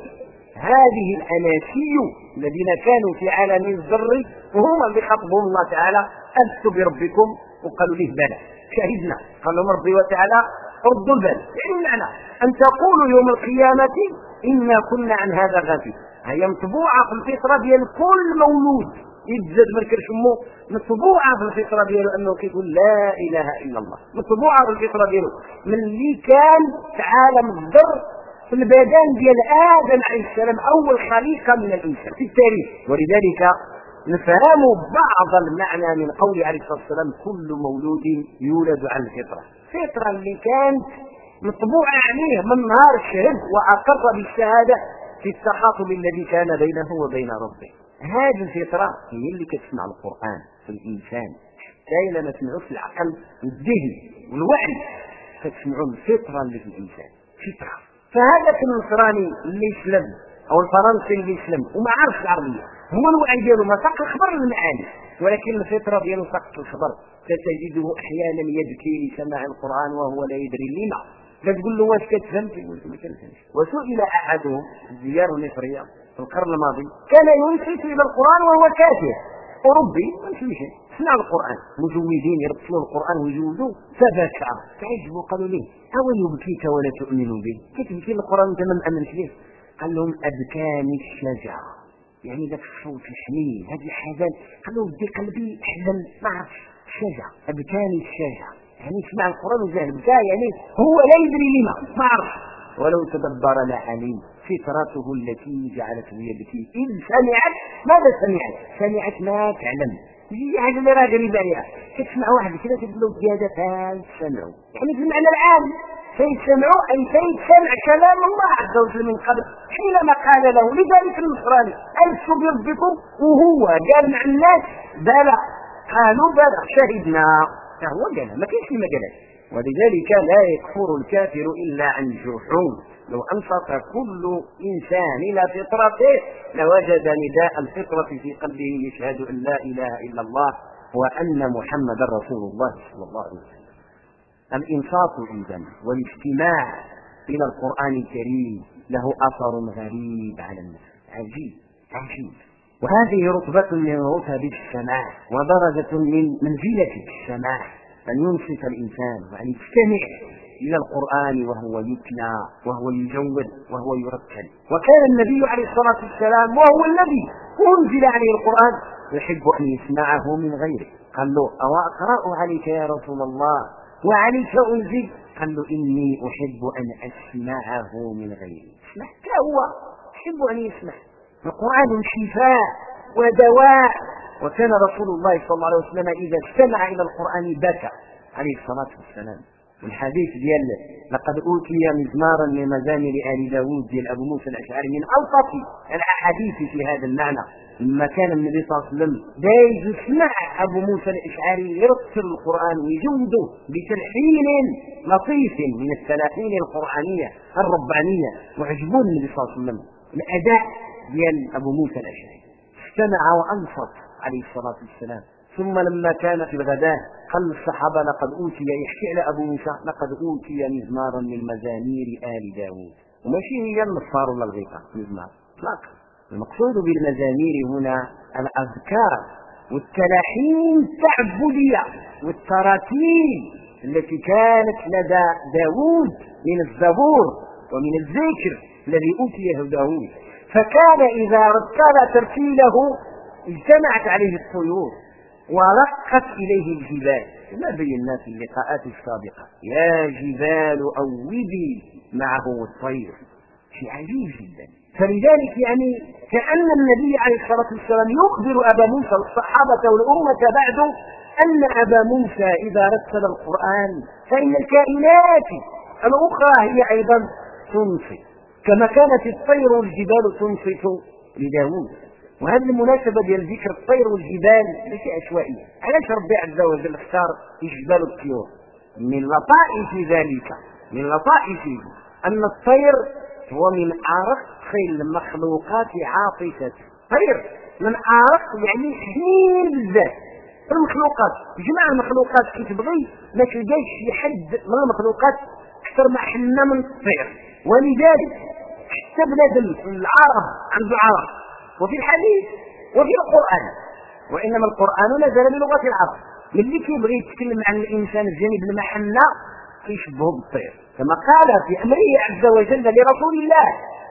B: هذه الأناسي الذين كانوا في عالم الذر وهم اللي خطبهم الله تعالى ألست بربكم وقالوا له بلى شهدنا. قال لهم ربي وتعالى ردوا البال، يعني المعنى أن تقولوا يوم القيامة إنا كنا عن هذا غافلين. هي مطبوعة في الفطرة ديال كل مولود يتزاد من كرشمو، مطبوعة في الفطرة ديالو أنه كيقول لا إله إلا الله، مطبوعة في الفطرة ديالو من اللي كان في عالم الذر في البدن ديال آدم عليه السلام أول خليقة من الإنسان في التاريخ. ولذلك نفهم بعض المعنى من قول عليه الصلاة والسلام كل مولود يولد على الفطرة، الفطرة اللي كانت مطبوعة عليه من نهار الشهد وأقر بالشهادة في التخاطب الذي كان بينه وبين ربه. هذه الفطرة هي اللي كتسمع القرآن في الإنسان حتى إلا ما تسمعوش العقل والذهن والوعي كتسمعوا الفطرة اللي في الإنسان فطرة. فهذا النصراني اللي يسلم أو الفرنسي اللي يسلم وما عرفش العربية هو الوعي ديالو ما ساق الخبر المعاني، ولكن الفطرة ديالو ساقت الخبر. فتجده أحيانا يبكي لسماع القرآن وهو لا يدري لما. فتقول له واش كتفهم؟ يقول ما كنفهمش. وسئل أحدهم الزيار المصرية في القرن الماضي كان ينصت إلى القرآن وهو كافر أوروبي ما فهمش سمع القرآن مجوزين يرسلوا القرآن ويجوزوه فبكى تعجبوا قالوا ليه أو يبكيك ولا تؤمنوا به كيف يبكي القرآن أنت ما مأمنش به؟ قال لهم أبكاني الشجرة، يعني ذاك الصوت الحنين هذه الحزن. قال له بدي قلبي حزن ما عرفش الشجرة أبكاني الشجرة، يعني سمع القرآن وجاه بكى يعني هو لا يدري لما ما عرف. ولو تدبر لعليم فطرته التي جعلته يبكي إن سمعت ماذا سمعت ما تعلم. يجي حاجة اللي راه غريبة عليها تسمع واحد كذا تقول له زيادة فسمعوا، يعني في المعنى العام فيسمعوا أي فيسمع كلام الله عز وجل من قبل حينما قال له. لذلك النصراني ألست بربكم وهو قال مع الناس بلى قالوا بلى شهدنا هو قال ما كاينش ما قالش. ولذلك لا يكفر الكافر إلا عن جحود. لو أنصت كل إنسان إلى فطرته لوجد نداء الفطرة في قلبه يشهد أن لا إله إلا الله وأن محمد رسول الله صلى الله عليه وسلم. الإنصات عندنا والاستماع إلى القرآن الكريم له أثر غريب على الناس عجيب. وهذه رتبة من رتب السماع ودرجة من منزلة السماع أن ينصت الإنسان وأن يستمع إلى القرآن وهو يتلى وهو يجود وهو يرتل. وكان النبي عليه الصلاة والسلام وهو الذي أنزل عليه القرآن يحب أن يسمعه من غيره. قال له أو أقرأ عليك يا رسول الله وعليك أنزل؟ قال له إني أحب أن أسمعه من غيري. هو يحب أن يسمع. القرآن شفاء ودواء وكان رسول الله صلى الله عليه وسلم إذا استمع إلى القرآن بكى عليه الصلاة والسلام. الحديث ديال لقد أوتي مزمارا من مزامير آل داود ديال أبو موسى الأشعري من ألطف الأحاديث في هذا المعنى. لما كان النبي صلى الله عليه وسلم دايز يسمع أبو موسى الأشعري يرتل القرآن ويجوده بتلحين لطيف من التلحين القرآنية الربانية، وعجبون النبي صلى الله عليه وسلم الأداء ديال أبو موسى الأشعري، استمع وأنصت عليه الصلاة والسلام. ثم لما كان في الغداء قال الصحابة لقد أوتي، يحكي على أبو موسى لقد أوتي مزمارا من مزامير آل داود، وماشي هي النصار ولا الغيطة مزمار اطلاقا. المقصود بالمزامير هنا الأذكار والتلاحين التعبدية والتراتيل التي كانت لدى داود من الزبور ومن الذكر الذي أوتيه داود، فكان إذا رتل ترتيله اجتمعت عليه الطيور ورقت إليه الجبال، كما بينا في اللقاءات السابقة. يا جبال أوبي معه الطير، شيء عجيب جدا. فلذلك يعني كأن النبي عليه الصلاة والسلام يخبر أبا موسى والصحابة والأمة بعد أن أبا موسى إذا رتل القرآن فإن الكائنات الأخرى هي أيضا تنصت كما كانت الطير والجبال تنصت لداود. وهذه المناسبة ديال ذكر الطير والجبال ليس عشوائية. علاش ربي عز وجل اختار الجبال والطيور؟ من لطائف ذلك، من لطائفه أن الطير هو من أرق المخلوقات عاطفة. طير من أرق يعني حنين بزاف المخلوقات، جمع المخلوقات كي تبغي ما تلقاش شي حد من المخلوقات أكثر ما حنا من الطير. ولذلك حتى بنادم العرب عنده عرب، وفي الحديث وفي القرآن، وإنما القرآن نزل بلغة العرب. اللي كيبغي يتكلم عن الإنسان الجانب المحنة كيشبهه بالطير، كما قال في أمره عز وجل لرسول الله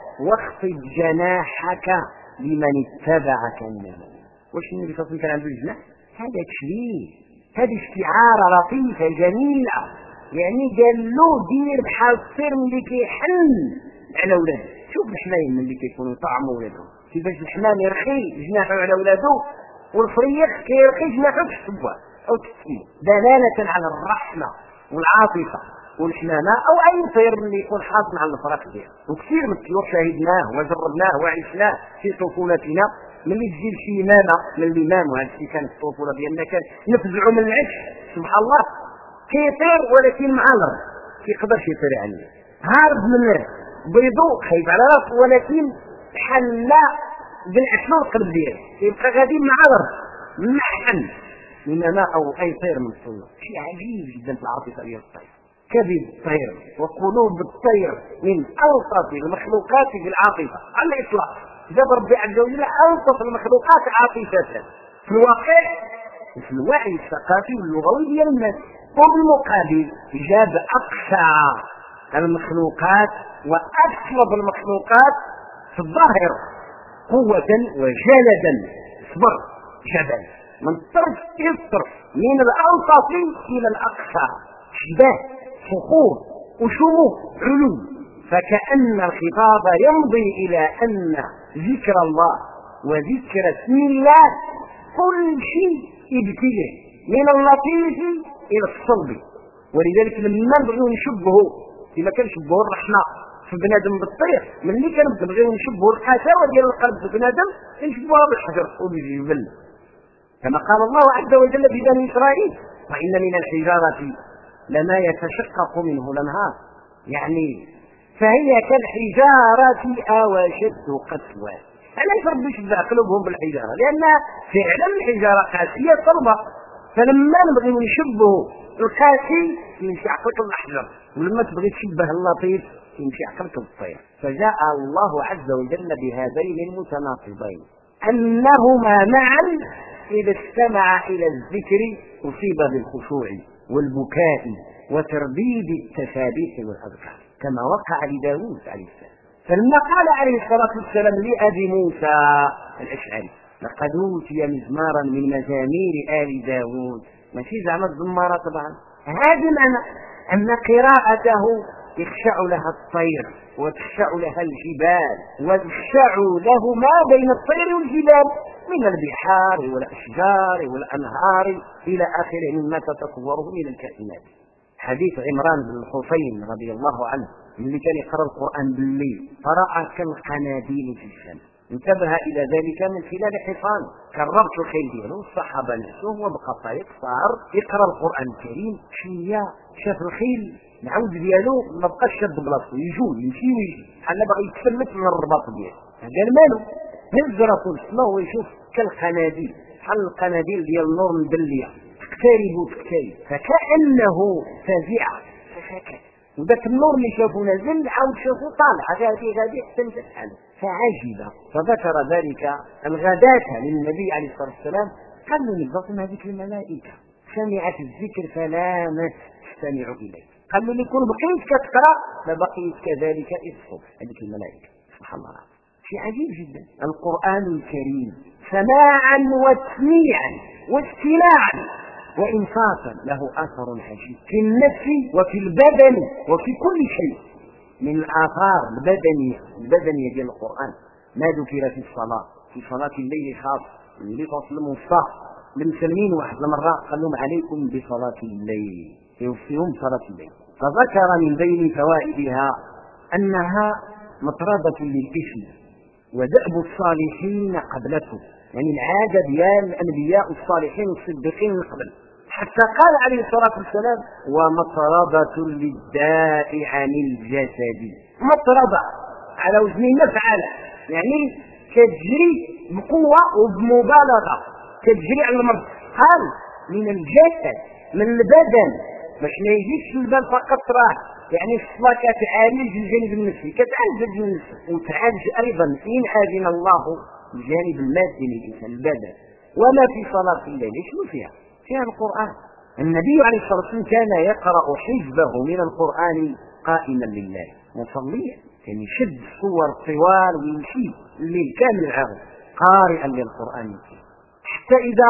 B: واخفض جناحك لمن اتبعك من الناس. واش النبي صلى الله عليه وسلم كان عنده جناح؟ هذا تشبيه، هذه استعارة لطيفة جميلة، يعني قال له دير بحال الطير اللي كيحن على ولاده. شوف الحمايم اللي كيكونوا طعموا ولادهم كيفاش الحمام يرخي جناحه على ولاده، والفريق كيرخي جناحه في السبوع او التسكين، دلالة على الرحمة والعاطفة والحنانة. او اي طير اللي يكون حاصل على الفراق ديالو. وكثير من الطيور شاهدناه وجربناه وعشناه في طفولتنا، ملي تجي شي امامه من الامام، وهذا الشيء كانت الطفوله ديالنا كان نفزعوا من العش سبحان الله، كيطير ولكن مع الارض كيقدرش يطير عليه، هارب من الناس بيضو خايف على راسه، ولكن حل بالعشلو القلب ديالو كيبقى غادي مع الارض محن انما او اي طير من الطيور. شيء عجيب جدا في العاطفه ديال الطير. كبد الطير وقلوب الطير من ألطف المخلوقات في العاطفة على الإطلاق. جاب ربي عز وجل ألطف المخلوقات عاطفة في الواقع في الوعي الثقافي واللغوي ديال الناس، وبالمقابل جاب أقسى المخلوقات وأسلب المخلوقات في الظاهر قوة وجلدا. اصبر جبل من طرف إلى الطرف، من الألطف إلى الأقصى، شباه صخور وشموخ علو. فكأن الخطاب يمضي إلى أن ذكر الله وذكر اسم الله كل شيء ابتداء من اللطيف إلى الصلب. ولذلك لما نبغيو نشبهه كما كنشبهه الرحمة في بنادم بالطير، ملي كنبغيو نشبهه القساوة ديال القلب في بنادم كنشبهوها بالحجر وبالجبل، كما قال الله عز وجل في بني إسرائيل وإن من الحجارة لما يتشقق منه الانهار، يعني فهي كالحجارة أو أشد قسوة. علاش ربي شبه قلوبهم بالحجارة؟ لأن فعلا الحجارة قاسية صلبة، فلما نبغي نشبه القاسي يمشي عقلك الأحجر، ولما تبغي تشبه اللطيف يمشي عقلك بالطير. فجاء الله عز وجل بهذين المتناقضين أنهما معا إذا استمع إلى الذكر أصيب بالخشوع والبكاء وترديد التسابيح والأذكار كما وقع لداود عليه السلام. فلما قال عليه الصلاة والسلام لأبي موسى الأشعري لقد أوتي مزمارا من مزامير آل داود، ماشي زعما الزمارة طبعا، هذا معنى أن قراءته يخشع لها الطير وتخشع لها الجبال ويخشع له ما بين الطير والجبال من البحار والأشجار والأنهار إلى آخره مما تتصوره من الكائنات. حديث عمران بن الحسين رضي الله عنه اللي كان يقرأ القرآن بالليل فرأى كالقناديل في الشمس، انتبه إلى ذلك من خلال حصان كربت الخيل ديالو الصحابة نفسه وبقى طريق صار يقرأ القرآن الكريم شوية شاف الخيل العود ديالو ما بقاش شاد بلاصتو يمشي ويجي بحال باغي يتفلت من الرباط ديالو. قال مالو هز راسو للسما وهو يشوف كالقناديل بحال القناديل ديال النور مدليه تقترب فكأنه فزع فسكت، وذاك النور اللي شافه نزل عاود شافه طالع غادي حتى مشى حاله فعجب. فذكر ذلك الغداة للنبي عليه الصلاة والسلام قال له نبض هذيك الملائكة سمعت الذكر فلا تستمع إليه، قال له لكون بقيت كتقرأ فبقيت كذلك الصبح. هذيك الملائكة سبحان الله شيء عجيب جدا. القرآن الكريم سماعا وتسميعا واستماعا وإنصافا له أثر عجيب في النفس وفي البدن وفي كل شيء من الآثار البدنية ديال القرآن. ما ذكر في الصلاة في صلاة الليل خاص اللي توصل المصطفى للمسلمين واحد المرة قال لهم عليكم بصلاة الليل يوصيهم صلاة الليل، فذكر من بين فوائدها أنها مطردة للإثم ودأب الصالحين قبلته، يعني العادة ديال الأنبياء الصالحين الصديقين من قبل، حتى قال عليه الصلاة والسلام ومطردة للداء عن الجسد. مطردة على وزن مفعل، يعني كتجري بقوة وبمبالغة كتجري على المرض، قال من الجسد من البدن باش ما يجيش البال فقط راه يعني الصلاة كتعالج الجانب النفسي كتعالج الجانب النفسي وتعالج أيضا إن أذن الله الجانب المادي للإنسان البدن. وما في صلاة الليل شنو فيها القرآن. النبي عليه الصلاة والسلام كان يقرأ حزبه من القرآن قائما لله مصليا، كان يشد الصور الطوال ويمشي الليل كامل العام قارئا للقرآن حتى إذا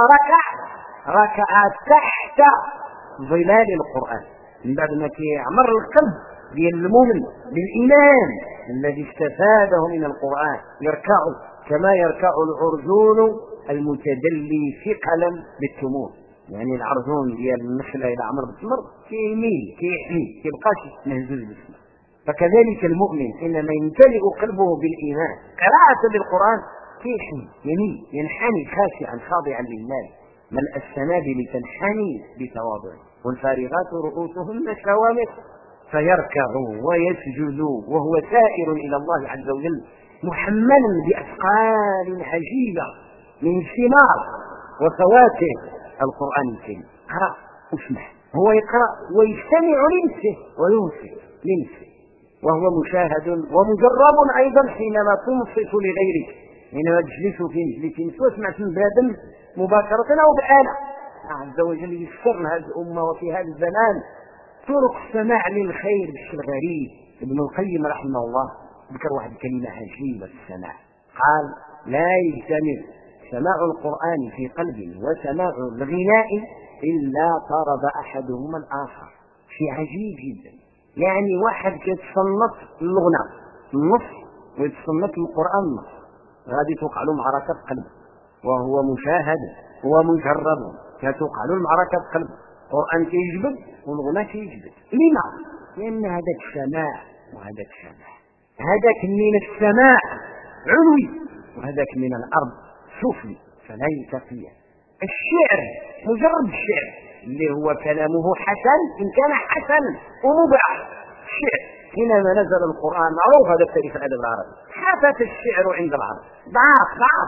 B: ركع تحت ظلال القرآن من بعد ما يعمر القلب ديال المؤمن بالإيمان الذي استفاده من القرآن يركع كما يركع العرجون المتدلي ثقلا بالتمور، يعني العرجون ديال النخله الى عمر بالتمر كيميل كيحمي كيبقاش مهزوز بالسماء. فكذلك المؤمن حينما يمتلئ قلبه بالإيمان قراءة للقرآن كيحمي يميل ينحني خاشعا خاضعا لله، ملء السنابل تنحني بتواضع والفارغات رؤوسهن شوامخ فيركع ويسجد وهو سائر إلى الله عز وجل محملا بأثقال عجيبة من ثمار وفواكه القرآن الكريم. اقرأ واسمع، هو يقرأ ويستمع لنفسه وينصت لنفسه وهو مشاهد ومجرب أيضا حينما تنصت لغيرك، حينما تجلس في مجلس واسمع في بادم مباشرة أو بآلة. عز وجل يسر هذه الأمة وفي هذا الزمان طرق السماع للخير بشكل غريب. ابن القيم رحمه الله ذكر واحد كلمة عجيبة في السماع، قال لا يجتمع سماع القرآن في قلب وسماع الغناء إلا طرد أحدهما الآخر. شيء عجيب جدا، يعني واحد كيتصنت الغناء النص ويتصنت القرآن النص غادي توقع له معركة قلب وهو مشاهد ومجرب كتوقع له المعركة قلب. القرآن كيجبد والغناء كيجبد. لما؟ لأن هذاك السماع وهذاك السماع، هذاك من السماء علوي وهذاك من الأرض سفلي فلا يلتقيان. الشعر مجرد الشعر اللي هو كلامه حسن إن كان حسن ومباح. الشعر حينما نزل القرآن معروف هذا التاريخ الأدب العربي حدث الشعر عند العرب ضعف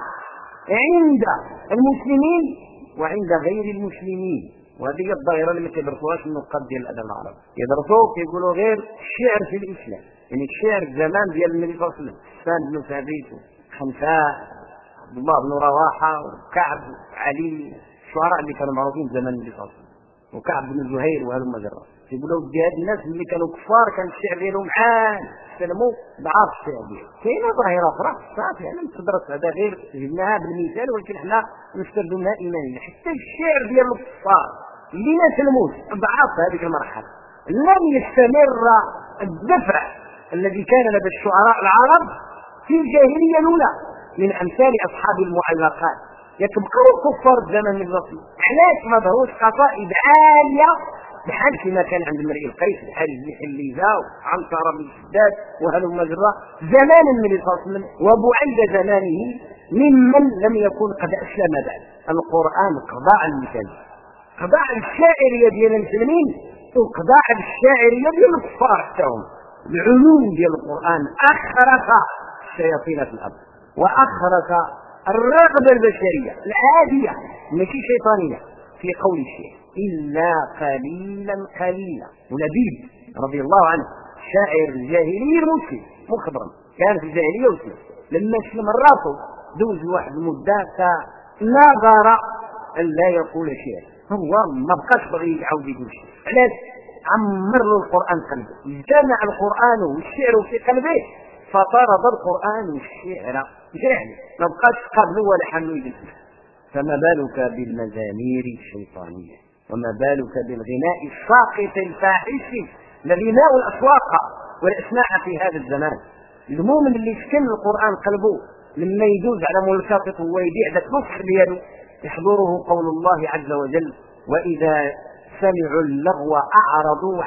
B: عند المسلمين وعند غير المسلمين، وهذه الظاهرة اللي ما كيدرسوهاش النقاد ديال الأدب العربي، يدرسوه كيقولوا غير الشعر في الإسلام، يعني الشعر الزمان ديال النبي صلى الله عليه وسلم حسان بن ثابت وخنساء عبد الله بن رواحة وكعب علي الشعراء اللي كانوا معروفين زمان النبي صلى الله عليه وسلم وكعب بن زهير وهلم جرا، يقولوا هاد الناس اللي كانوا كفار كان الشعر ديالهم عال سلموا ضعاف الشعر ديالهم. كاينه ظاهره اخرى صافي انا تدرس هذا غير جبناها بالمثال ولكن حنا نستخدم منها ايماننا. حتى الشعر ديال الكفار اللي ما سلموش ضعاف هذيك المرحله لم يستمر الدفع الذي كان لدى الشعراء العرب في الجاهلية الأولى من أمثال أصحاب المعلقات يتبقوا كفار الزمن الرسول. علاش ما ظهروش قصائد عالية بحال كما كان عند امرئ القيس بحال الليزة وعنترة بن شداد وهلم جرا زمان النبي صلى الله عليه وسلم وبعيد زمانه ممن لم يكن قد أسلم بعد. القرآن قضاء المثال، قضاء الشاعرية ديال المسلمين وقضاء الشاعرية ديال الكفار حتى هم. العلوم ديال القرآن أخرق الشياطين في الأرض وأخرق الرغبة البشرية العادية ماشي شيطانية في قول الشيء إلا قليلا قليلا. ولبيد رضي الله عنه شاعر الجاهلية المسلم مخضرم كان في الجاهلية وسلم، لما اسلم راسه دوز واحد المدة فنظر أن لا يقول شيئا، هو ما بقاش بغي يعاود يقول شيء. علاش؟ عمر له القرآن قلبه، اجتمع القرآن والشعر في قلبه فطرد القرآن والشعر يعني ما بقاش قبله ولا حمله يجلس. فما بالك بالمزامير الشيطانية وما بالك بالغناء الساقط الفاحش الذي ماء الأسواق والأسماع في هذا الزمان. المؤمن اللي سكن القرآن قلبه لما يجوز على ملتقط ويبيع ذاك نصح ديالو يحضره قول الله عز وجل وإذا سمعوا اللغو أعرضوا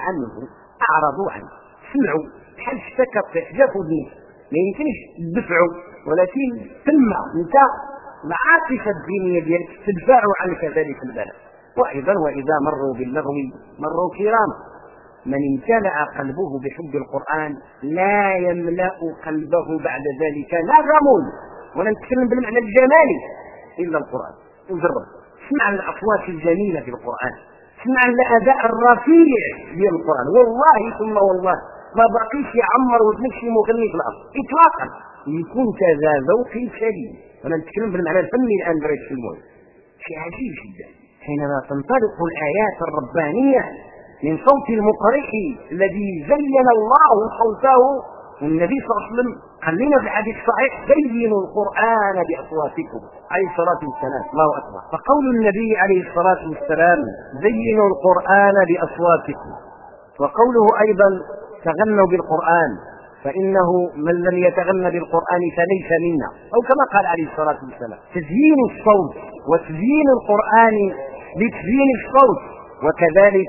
B: عنه سمعوا بحال اشتكت حجاب ودين ما يمكنش تدفعوا، ولكن ثم انت العاطفة الدينية ديالك تدفع عنك ذلك البلاء. وأيضا وإذا مروا باللغو مروا كراما. من امتلأ قلبه بحب القرآن لا يملأ قلبه بعد ذلك نغم، ولا نتكلم بالمعنى الجمالي إلا القرآن. وجرب اسمع الأصوات الجميلة في القرآن، اسمع الأداء الرفيع ديال القرآن، والله ثم والله ما بقيش يعمر وتمشي مغني في الأرض إطلاقا يكون كذا ذوق شديد. ولا نتكلم بالمعنى الفني الآن بريد في الموت. شيء عجيب جدا حينما تنطلق الآيات الربانية من صوت المقرئ الذي زين الله صوته. والنبي صلى الله عليه وسلم قال لنا في الحديث الصحيح زينوا القرآن بأصواتكم عليه الصلاة والسلام. الله أكبر. فقول النبي عليه الصلاة والسلام زينوا القرآن بأصواتكم، وقوله أيضا تغنوا بالقرآن فإنه من لم يتغنى بالقرآن فليس منا، أو كما قال عليه الصلاة والسلام. تزيين الصوت وتزيين القرآن بتزيين الصوت وكذلك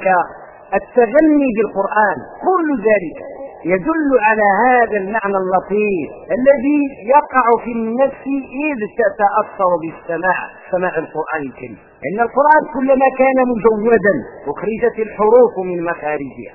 B: التغني بالقرآن كل ذلك يدل على هذا المعنى اللطيف الذي يقع في النفس إذ تتأثر سماع القرآن الكريم. إن القرآن كلما كان مجودا أخرجت الحروف من مخارجها،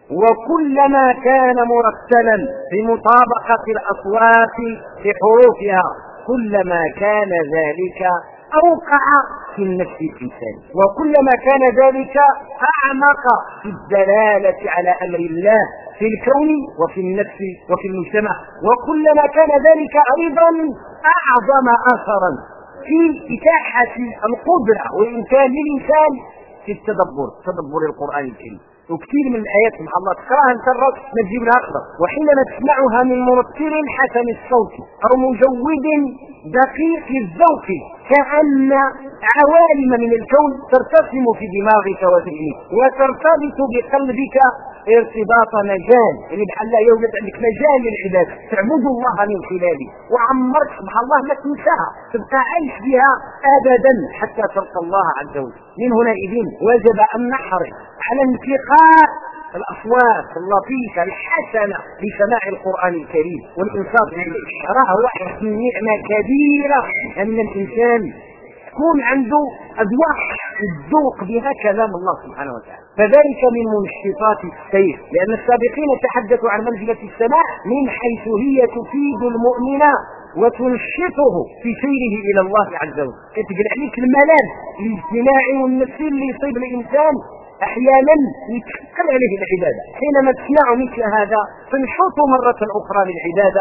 B: وكلما كان مرتلا بمطابقة الأصوات في حروفها كلما كان ذلك أوقع في النفس الإنسان، وكلما كان ذلك أعمق في الدلالة على أمر الله في الكون وفي النفس وفي المجتمع، وكلما كان ذلك أيضا أعظم أثرا في إتاحة القدرة وإمكان للإنسان في تدبر القرآن الكريم. وكثير من الآيات سبحان الله تقراها انت الرأس ما تجيب لها أخضر، وحينما تسمعها من مرتل حسن الصوت أو مجود دقيق الذوق كأن عوالم من الكون ترتسم في دماغك وذهنك وترتبط بقلبك ارتباط مجال، يعني بحال لا يوجد عندك مجال للعبادة تعبد الله من خلاله، وعمرك سبحان الله ما تنساها تبقى عايش بها أبدا حتى تلقى الله عز وجل. من هنائذ وجب أن نحرص على انتقاء الأصوات اللطيفة الحسنة لسماع القرآن الكريم والإنصات إليه. راه واحد من نعمة كبيرة أن الإنسان يكون عنده أذواق الذوق بها كلام الله سبحانه وتعالى، فذلك من منشطات السير، لأن السابقين تحدثوا عن منزلة السماع من حيث هي تفيد المؤمن وتنشطه في سيره إلى الله عز وجل. تقل عليك الملل الاجتماعي والنفسي اللي يصيب الإنسان أحيانا يتحقل عليه العبادة. حينما تسمع مثل هذا تنشط مرة أخرى للعبادة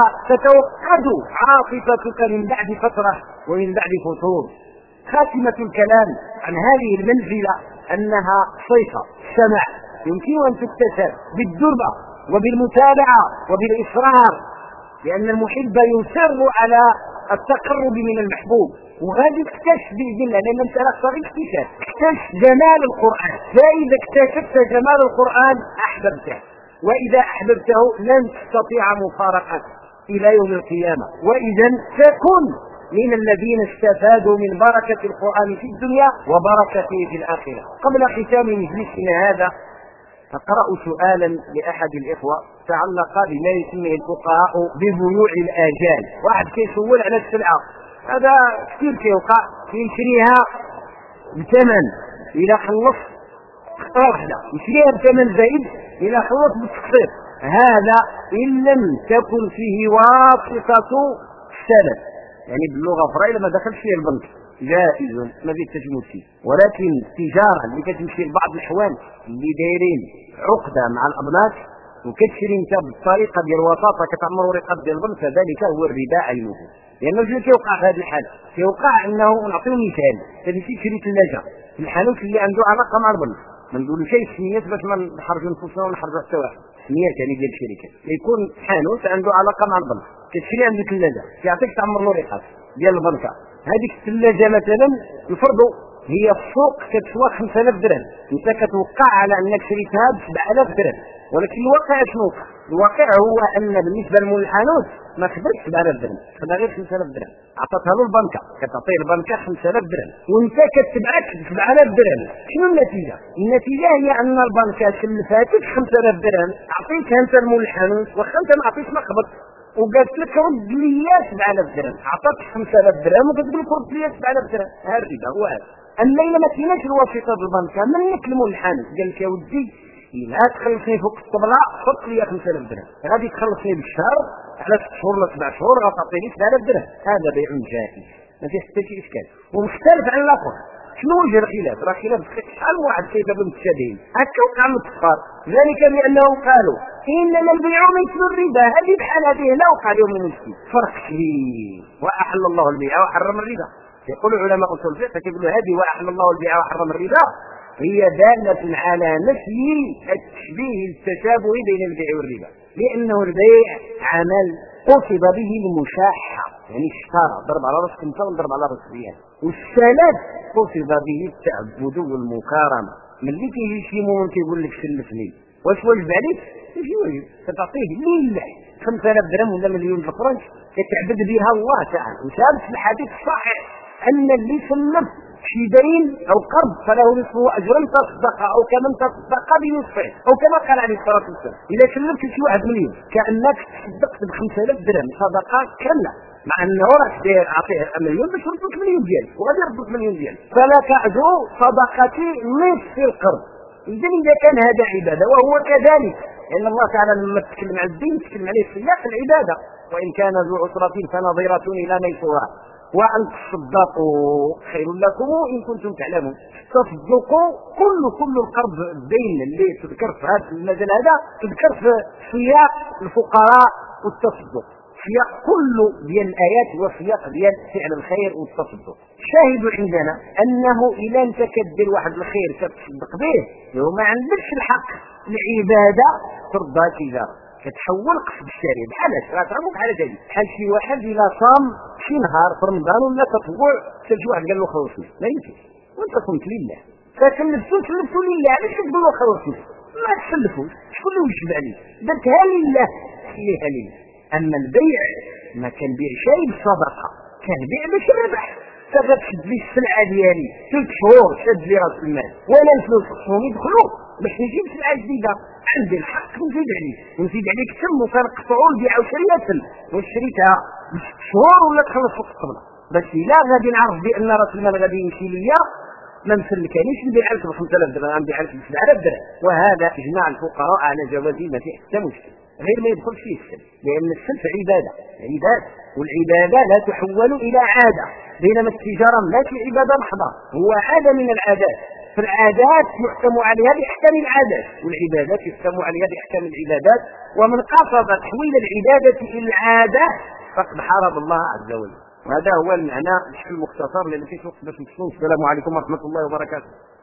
B: وتتوقد عاطفتك من بعد فترة ومن بعد فتور. خاتمة الكلام عن هذه المنزلة أنها صيغة سمع يمكن أن تكتسب بالدربة وبالمتابعة وبالإصرار، لأن المحب يصر على التقرب من المحبوب، وهذه اكتشف بإذن الله لأن انت لك طريق اكتشاف. اكتشف جمال القرآن، فإذا اكتشفت جمال القرآن أحببته وإذا أحببته لن تستطيع مفارقته إلى يوم القيامة. وإذا تكن من الذين استفادوا من بركة القرآن في الدنيا وبركته في الآخرة. قبل ختام مجلسنا هذا أقرأ سؤالا لأحد الإخوة تعلق بما يسميه الفقهاء ببيوع الآجال. واحد كيسول على السلعة، هذا كثير كيوقع، يشريها بثمن إلى خلص واحدة، يشريها بثمن زائد إلى خلص بالتقسيط. هذا إن لم تكن فيه واسطة السلف، يعني باللغة الفرعية لما دخلش فيه البنك جائز ما فيه التجمد فيه. ولكن التجارة اللي كتمشي لبعض الإخوان اللي دايرين عقدة مع الأبناك وكتشري انت بالطريقة ديال الوساطة كتعمر ورقة ديال البنك، فذلك هو الربا عينه. لأنه شنو كيوقع في هذه الحالة؟ كيوقع أنه نعطيو مثال، كتمشي تشري ثلاجة في الحانوت اللي عنده علاقة مع البنك، ما نقولوا شيء سميات باش ما نحرجوا نفوسنا ونحرجوا حتى واحد، سميات يعني ديال الشركة يكون حانوت عنده علاقة مع البنك، كتشري عنده ثلاجة كيعطيك تعمر له ورقة ديال البنكة. هذيك الثلاجة مثلا نفرضوا هي في السوق كتسوى 5000 درهم، انت كتوقع على انك شريتها ب 7000 درهم، ولكن الواقع شنو؟ الواقع هو ان بالنسبه لمول الحانوت ما خدش 7000 درهم، خدا غير 5000 درهم، عطاتها له البنكه، كتعطيه البنكه 5000 درهم وانت كتبعك ب 7000 درهم. شنو النتيجه؟ النتيجه هي ان البنكه كلفتك 5000 درهم، عطيتها انت لمول الحانوت واخا انت ما عطيتش مقبض، وقالت لك رد لي 7000 درهم، عطاتك 5000 درهم وكتقول لك رد لي 7000 درهم. هذا الربا هو هذا. اما الا ما كايناش الواسطه بالبنكه منك لمول الحانوت قال لك يا ودي إلا تخلصني فوق الطبلة حط لي 5000 درهم، غادي تخلصني بالشهر على 6 شهور ولا 7 شهور غتعطيني 7000 درهم. هذا بيع جائز ما فيه حتى شي اشكال ومختلف عن الاخر. شنو وجه الخلاف؟ راه خلاف شحال واحد كيباب متشابهين هكا وقع متفار، ذلك بانهم قالوا انما البيع مثل الربا، هذه بحال هذه لا وقع اليوم من المسكين فرق كبير. واحل الله البيع وحرم الربا. يقول علماء اصول الفقه كيقولوا هذه واحل الله البيع وحرم الربا هي دالة على نفي التشبيه التشابه بين البيع والربا، لأنه البيع عمل قصد به المشاحة، يعني اشترى ضرب على راس كنتا وضرب على راس ريال، والسلف قصد به التعبد والمكارمة. ملي كيجي شي مؤمن كيقول لك سلفني واش واجب عليك؟ ماشي واجب، كتعطيه لله 5000 درهم ولا مليون فرنك كتعبد بها الله تعالى. وثابت في الحديث الصحيح أن اللي سلف شي دين او قرض فله نصف اجر تصدق او كمن تصدق بنصفه او كما قال عليه الصلاه والسلام. اذا كلفت شي واحد مليون كانك تصدقت ب 5000 درهم صدقه كامله، مع انه راك داير عطيه مليون باش يردك مليون ديالك وغادي يردك مليون ديالك، فلك اجر صدقه نصف القرض. اذا كان هذا عباده وهو كذلك، لان الله تعالى لما تكلم عن الدين تكلم عليه سياق العباده، وان كان ذو عسره فنظيره الى ميسورة وأن تصدقوا خير لكم إن كنتم تعلمون. تصدقوا كل القرض الدين اللي تذكر في هذا المجال هذا تذكر في سياق الفقراء والتصدق، سياق كل ديال الآيات وسياق ديال فعل الخير والتصدق. شاهد عندنا أنه إذا أنت كدير واحد الخير كتصدق به لو ما عندكش الحق العبادة ترضى تجارة كتحول قصد الشارع بحالاش غتعرفوا بحال هذه بحال شي واحد الى صام شي نهار في رمضان ولا تطوع حتى شي واحد قال له خلصني ما يمكنش وانت صمت لله فكلفتو لله علاش تقول له خلصني؟ ما تسلفوش شكون اللي وجب عليه؟ درتها لله خليها لله. اما البيع ما كان بيع شيء بالصدقه، كان بيع باش الربح. فغتشد لي السلعه ديالي 3 شهور شد لي راس المال وانا الفلوس خصهم يدخلوا باش نجيب سلعه جديده، عندي الحق نزيد عليك تم وكنقطعوا البيع وشريتها وشريتها ب6 شهور ولا تخلص فوق الطبله باش الا غادي نعرف بان راس المال غادي يمشي ليا ما نسلكانيش نبيع لك ب 5000 درهم نبيع لك ب 7000 درهم. وهذا اجماع الفقهاء على جواز ما فيه حتى مشكل، غير ما يدخل فيه السلف، لان السلف عباده والعباده لا تحول الى عاده، بينما التجاره ماشي عباده محضه، هو عاده من العادات. فالعادات يحكم عليها باحكام العادات والعبادات يحكم عليها باحكام العبادات، ومن قصد تحويل العباده الى العاده فقد حارب الله عز وجل. وهذا هو المعنى بشكل مختصر لان في وقت باش نفصل. السلام عليكم ورحمه الله وبركاته.